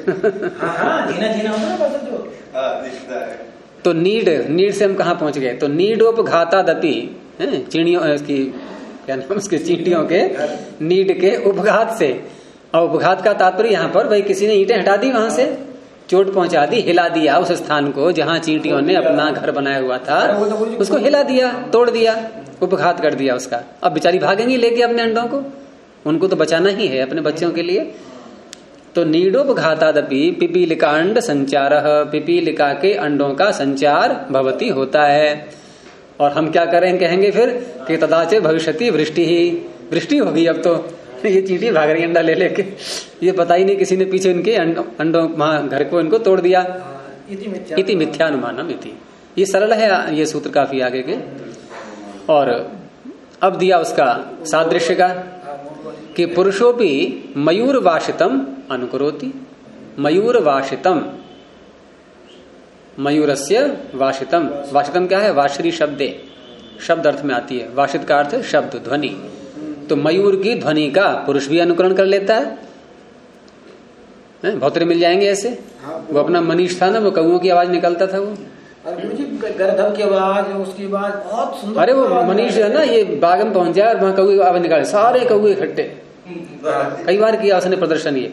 तो नीड से हम कहाँ पहुंच गए? तो नीडोपघातादपि, चिड़ियों की क्या नाम उसके, चींटियों के नीड के उपघात से। और उपघात का तात्पर्य यहाँ पर भाई किसी ने ईंटें हटा दी, वहां से चोट पहुंचा दी, हिला दिया उस स्थान को जहां चींटियों ने अपना घर बनाया हुआ था, उसको हिला दिया, तोड़ दिया, उपघात कर दिया उसका। अब बेचारी भागेंगी लेके अपने अंडों को, उनको तो बचाना ही है अपने बच्चों के लिए। तो नीडोपघातादपि पिपीलिका अंड संचार, पिपीलिका के अंडों का संचार भवती होता है। और हम क्या करें, कहेंगे फिर कि तदाचे भविष्यति वृष्टि ही, वृष्टि होगी अब तो। ये चींटी भाग रही अंडा ले लेके, ये पता ही नहीं किसी ने पीछे इनके अंडों घर को इनको तोड़ दिया। इति मिथ्यानुमानम इति, ये सरल है ये सूत्र काफी आगे के। और अब दिया उसका सादृश्य का कि पुरुषोपि मयूर वाशितम अनुकरोति। मयूर वाशितम, मयूरस्य वाशितम, वाशितम क्या है? वाश्री शब्दे, शब्द अर्थ में आती है। वाशित का अर्थ शब्द, ध्वनि। तो मयूर की ध्वनि का पुरुष भी अनुकरण कर लेता है। भौतरे मिल जाएंगे ऐसे। वो अपना मनीष था ना, वो कौओं की आवाज निकलता था वो, गर्दभ की आवाज, उसकी आवाज बहुत सुंदर। अरे वो मनीष है ना, ये बाग में पहुंच जाए और वहां कौए की आवाज निकाले, सारे कौए इकट्ठे। कई बार किया उसने प्रदर्शन, ये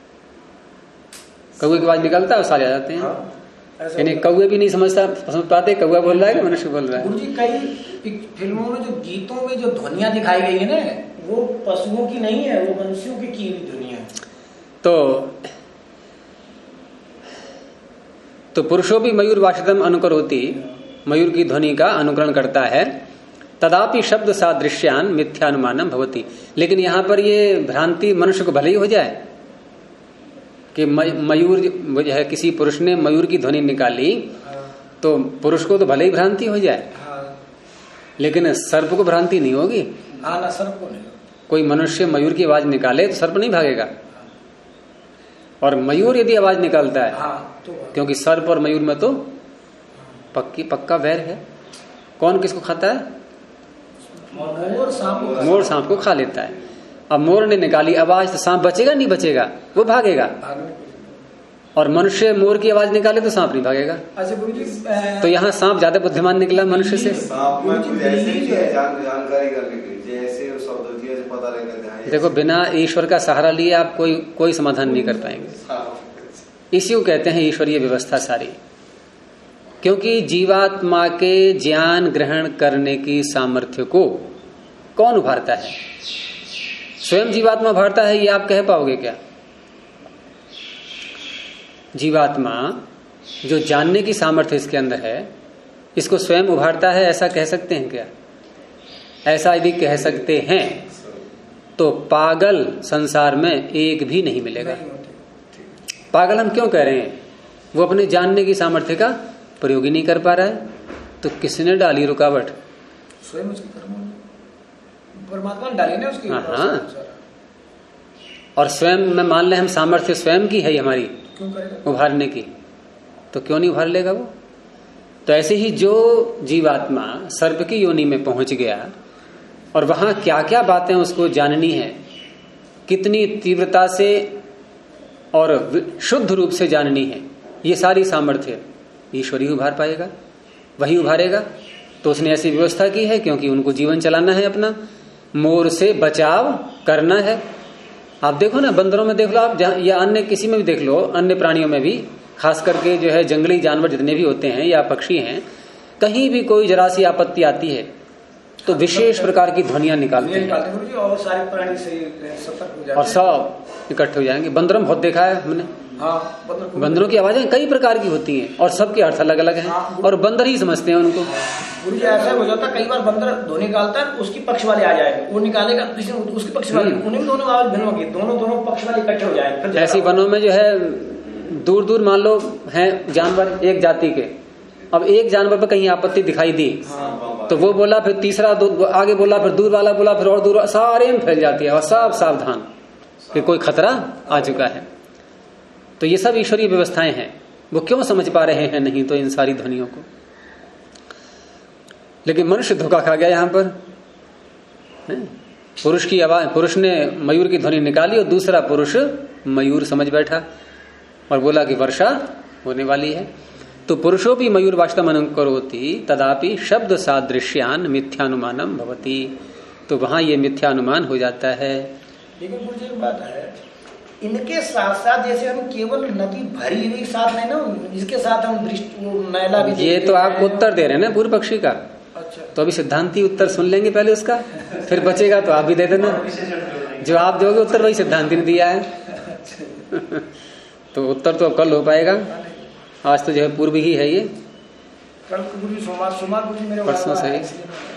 कौए की आवाज निकलता है और सारे आ जाते हैं। यानी कौए भी नहीं समझ पाते कौआ बोल रहा है कि मनुष्य बोल रहा है। गुरुजी कई फिल्मों में जो गीतों में जो ध्वनियां दिखाई गई है ना, वो पशुओं की नहीं है, वो मनुष्यों की हुई ध्वनियां। तो पुरुषों भी मयूर वाशितम अनुकरोति, मयूर की ध्वनि का अनुकरण करता है। तदापि शब्द सादृश्यान मिथ्यानुमानम भवति। लेकिन यहां पर ये भ्रांति मनुष्य को भले ही हो जाए कि मयूर जो है, किसी पुरुष ने मयूर की ध्वनि निकाली तो पुरुष को तो भले ही भ्रांति हो जाए, लेकिन सर्प को भ्रांति नहीं होगी। ना सर्प को नहीं। कोई मनुष्य मयूर की आवाज निकाले तो सर्प नहीं भागेगा, और मयूर यदि आवाज निकालता है तो क्योंकि सर्प और मयूर में तो पक्का वैर है। कौन किसको खाता है? मोर सांप को खा लेता है। अब मोर ने निकाली आवाज तो सांप बचेगा नहीं बचेगा, वो भागेगा। और मनुष्य मोर की आवाज निकाले तो सांप नहीं भागेगा। अच्छा गुरुजी, तो यहाँ सांप ज्यादा बुद्धिमान निकला मनुष्य से। देखो, बिना ईश्वर का सहारा लिए आप कोई समाधान नहीं कर पाएंगे। इसी को कहते हैं ईश्वरीय व्यवस्था सारी। क्योंकि जीवात्मा के ज्ञान ग्रहण करने की सामर्थ्य को कौन उभारता है? स्वयं जीवात्मा उभारता है, ये आप कह पाओगे क्या? जीवात्मा जो जानने की सामर्थ्य इसके अंदर है, इसको स्वयं उभारता है, ऐसा कह सकते हैं क्या? ऐसा यदि कह सकते हैं तो पागल संसार में एक भी नहीं मिलेगा। पागल हम क्यों कह रहे हैं? वो अपने जानने की सामर्थ्य का प्रयोग ही नहीं कर पा रहा है, तो किसने डाली रुकावट? स्वयं परमात्मा ने डाली ना उसकी। हाँ, और स्वयं में मान ले हम सामर्थ्य स्वयं की है हमारी उभारने की, तो क्यों नहीं उभार लेगा वो? तो ऐसे ही जो जीवात्मा सर्प की योनि में पहुंच गया और वहां क्या क्या बातें उसको जाननी है, कितनी तीव्रता से और शुद्ध रूप से जाननी है, ये सारी सामर्थ्य ईश्वरी उभार पाएगा, वही उभारेगा। तो उसने ऐसी व्यवस्था की है क्योंकि उनको जीवन चलाना है, अपना मोर से बचाव करना है। आप देखो ना, बंदरों में देख लो आप, या अन्य किसी में भी देख लो, अन्य प्राणियों में भी, खास करके जो है जंगली जानवर जितने भी होते हैं या पक्षी हैं, कहीं भी कोई जरा सी आपत्ति आती है तो विशेष प्रकार की ध्वनियां निकालते हैं और सारे प्राणी से सतर्क हो जाते हैं और सब इकट्ठे हो जाएंगे। बंदरों में बहुत देखा है हमने। बंदरों की आवाजें कई प्रकार की होती हैं और सबके अर्थ अलग अलग हैं, और बंदर ही समझते हैं उनको। ऐसा हो जाता है, कई बार बंदर ध्वनि निकालता है, उसकी पक्ष वाले आ जाएंगे, वो निकालेगा उसकी पक्ष वाले, उन्हें दोनों आवाज भिन्न होगी, दोनों पक्ष वाले इकट्ठे हो जाएंगे। ऐसी वनों में जो है दूर दूर मान लो हैं जानवर एक जाति के, अब एक जानवर पर कहीं आपत्ति दिखाई दी तो वो बोला, फिर तीसरा आगे बोला, फिर दूर वाला बोला, फिर और दूर, सारे में फैल जाती है और सब सावधान कि कोई खतरा आ चुका है। तो ये सब ईश्वरीय व्यवस्थाएं हैं। वो क्यों समझ पा रहे हैं नहीं तो इन सारी ध्वनियों को? लेकिन मनुष्य धोखा खा गया यहां पर। पुरुष की आवाज, पुरुष ने मयूर की ध्वनि निकाली और दूसरा पुरुष मयूर समझ बैठा और बोला कि वर्षा होने वाली है। तो पुरुषों भी मयूर वास्तव अनुकरोति तदापि शब्द सादृश्यान मिथ्यानुमानम भवति। तो वहां ये मिथ्यानुमान हो जाता है। लेकिन मुझे एक बात है, इनके साथ साथ जैसे हम केवल नदी भरी हुई साथ नहीं ना, इसके साथ हम दृष्टि मैला भी, ये तो आप उत्तर दे रहे हैं ना पूर्व पक्षी का। अच्छा, तो अभी सिद्धांती उत्तर सुन लेंगे पहले उसका, फिर बचेगा तो आप भी दे देना। जो आप दोगे उत्तर वही सिद्धांति ने दिया है। तो उत्तर तो कल हो पाएगा, आज तो जो है पूर्व ही है ये। कल सोमवार परसों से है।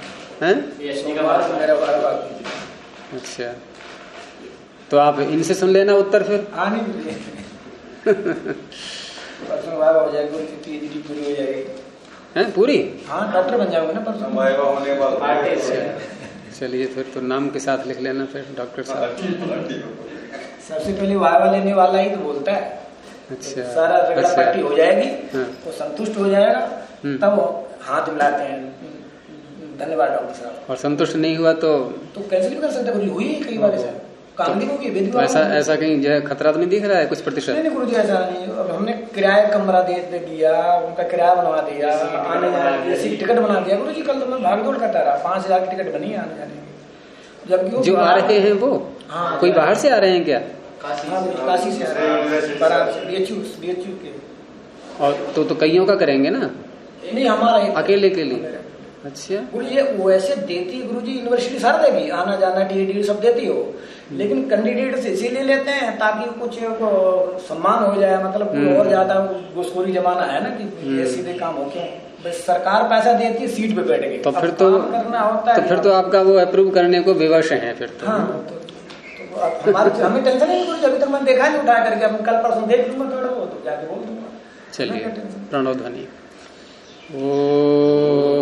अच्छा, तो आप इनसे सुन लेना उत्तर फिर। हाँ नहीं परसों वाइवा हो जाएगी, पीएचडी पूरी हो जाएगी। हैं पूरी? हाँ, डॉक्टर बन जाओगे ना परसों वाइवा होने के बाद। चलिए फिर तो नाम के साथ लिख लेना फिर डॉक्टर साहब। सबसे पहले वाइवा लेने वाला ही तो बोलता है। अच्छा, सारा रगड़ा पट्टी हो जाएगी, हाँ। वो संतुष्ट हो जाएगा, तब हाथ मिलाते हैं, धन्यवाद डॉक्टर साहब। और संतुष्ट नहीं हुआ तो कैंसिल भी कर सकते गुरुजी, हुई कई बार ऐसा कांदी होगी। तो ऐसा कहीं जो है खतरा तो नहीं दिख रहा है कुछ प्रतिशत? नहीं गुरुजी ऐसा नहीं। अब हमने किराया कमरा दे दिया, उनका किराया बनवा दिया, आने जाने एसी की टिकट बना दिया गुरुजी। कल तो मैं भागदौड़ करता रहा, 5,000 की टिकट बनी आने जाने की। जबकि जो आ रहे हैं वो कोई बाहर से आ रहे हैं क्या? काशी से आ रहे हैं, BHU के। और तो कईयों का करेंगे ना? नहीं हमारा अकेले के लिए। अच्छा गुरु जी वैसे देती गुरु जी यूनिवर्सिटी सार देगी, आना जाना टीडी सब देती हो, लेकिन कैंडिडेट से इसीलिए लेते हैं ताकि कुछ सम्मान हो जाए। मतलब और ज्यादा घुसखोरी जमाना है ना कि ये सीधे काम हो क्यों, बस सरकार पैसा देती है सीट पे बैठ के। तो फिर तो करना होता है, तो फिर तो आपका वो अप्रूव करने को विवश है फिर तो। हाँ, तो हमें टेंशन नहीं गुरु जी, अभी तक मैंने देखा नहीं उठा करके। अब कल परसों देख लूंगा थोड़ा वो तो जाके बोल दूंगा। चलिए प्रणव ध्वनि। ओ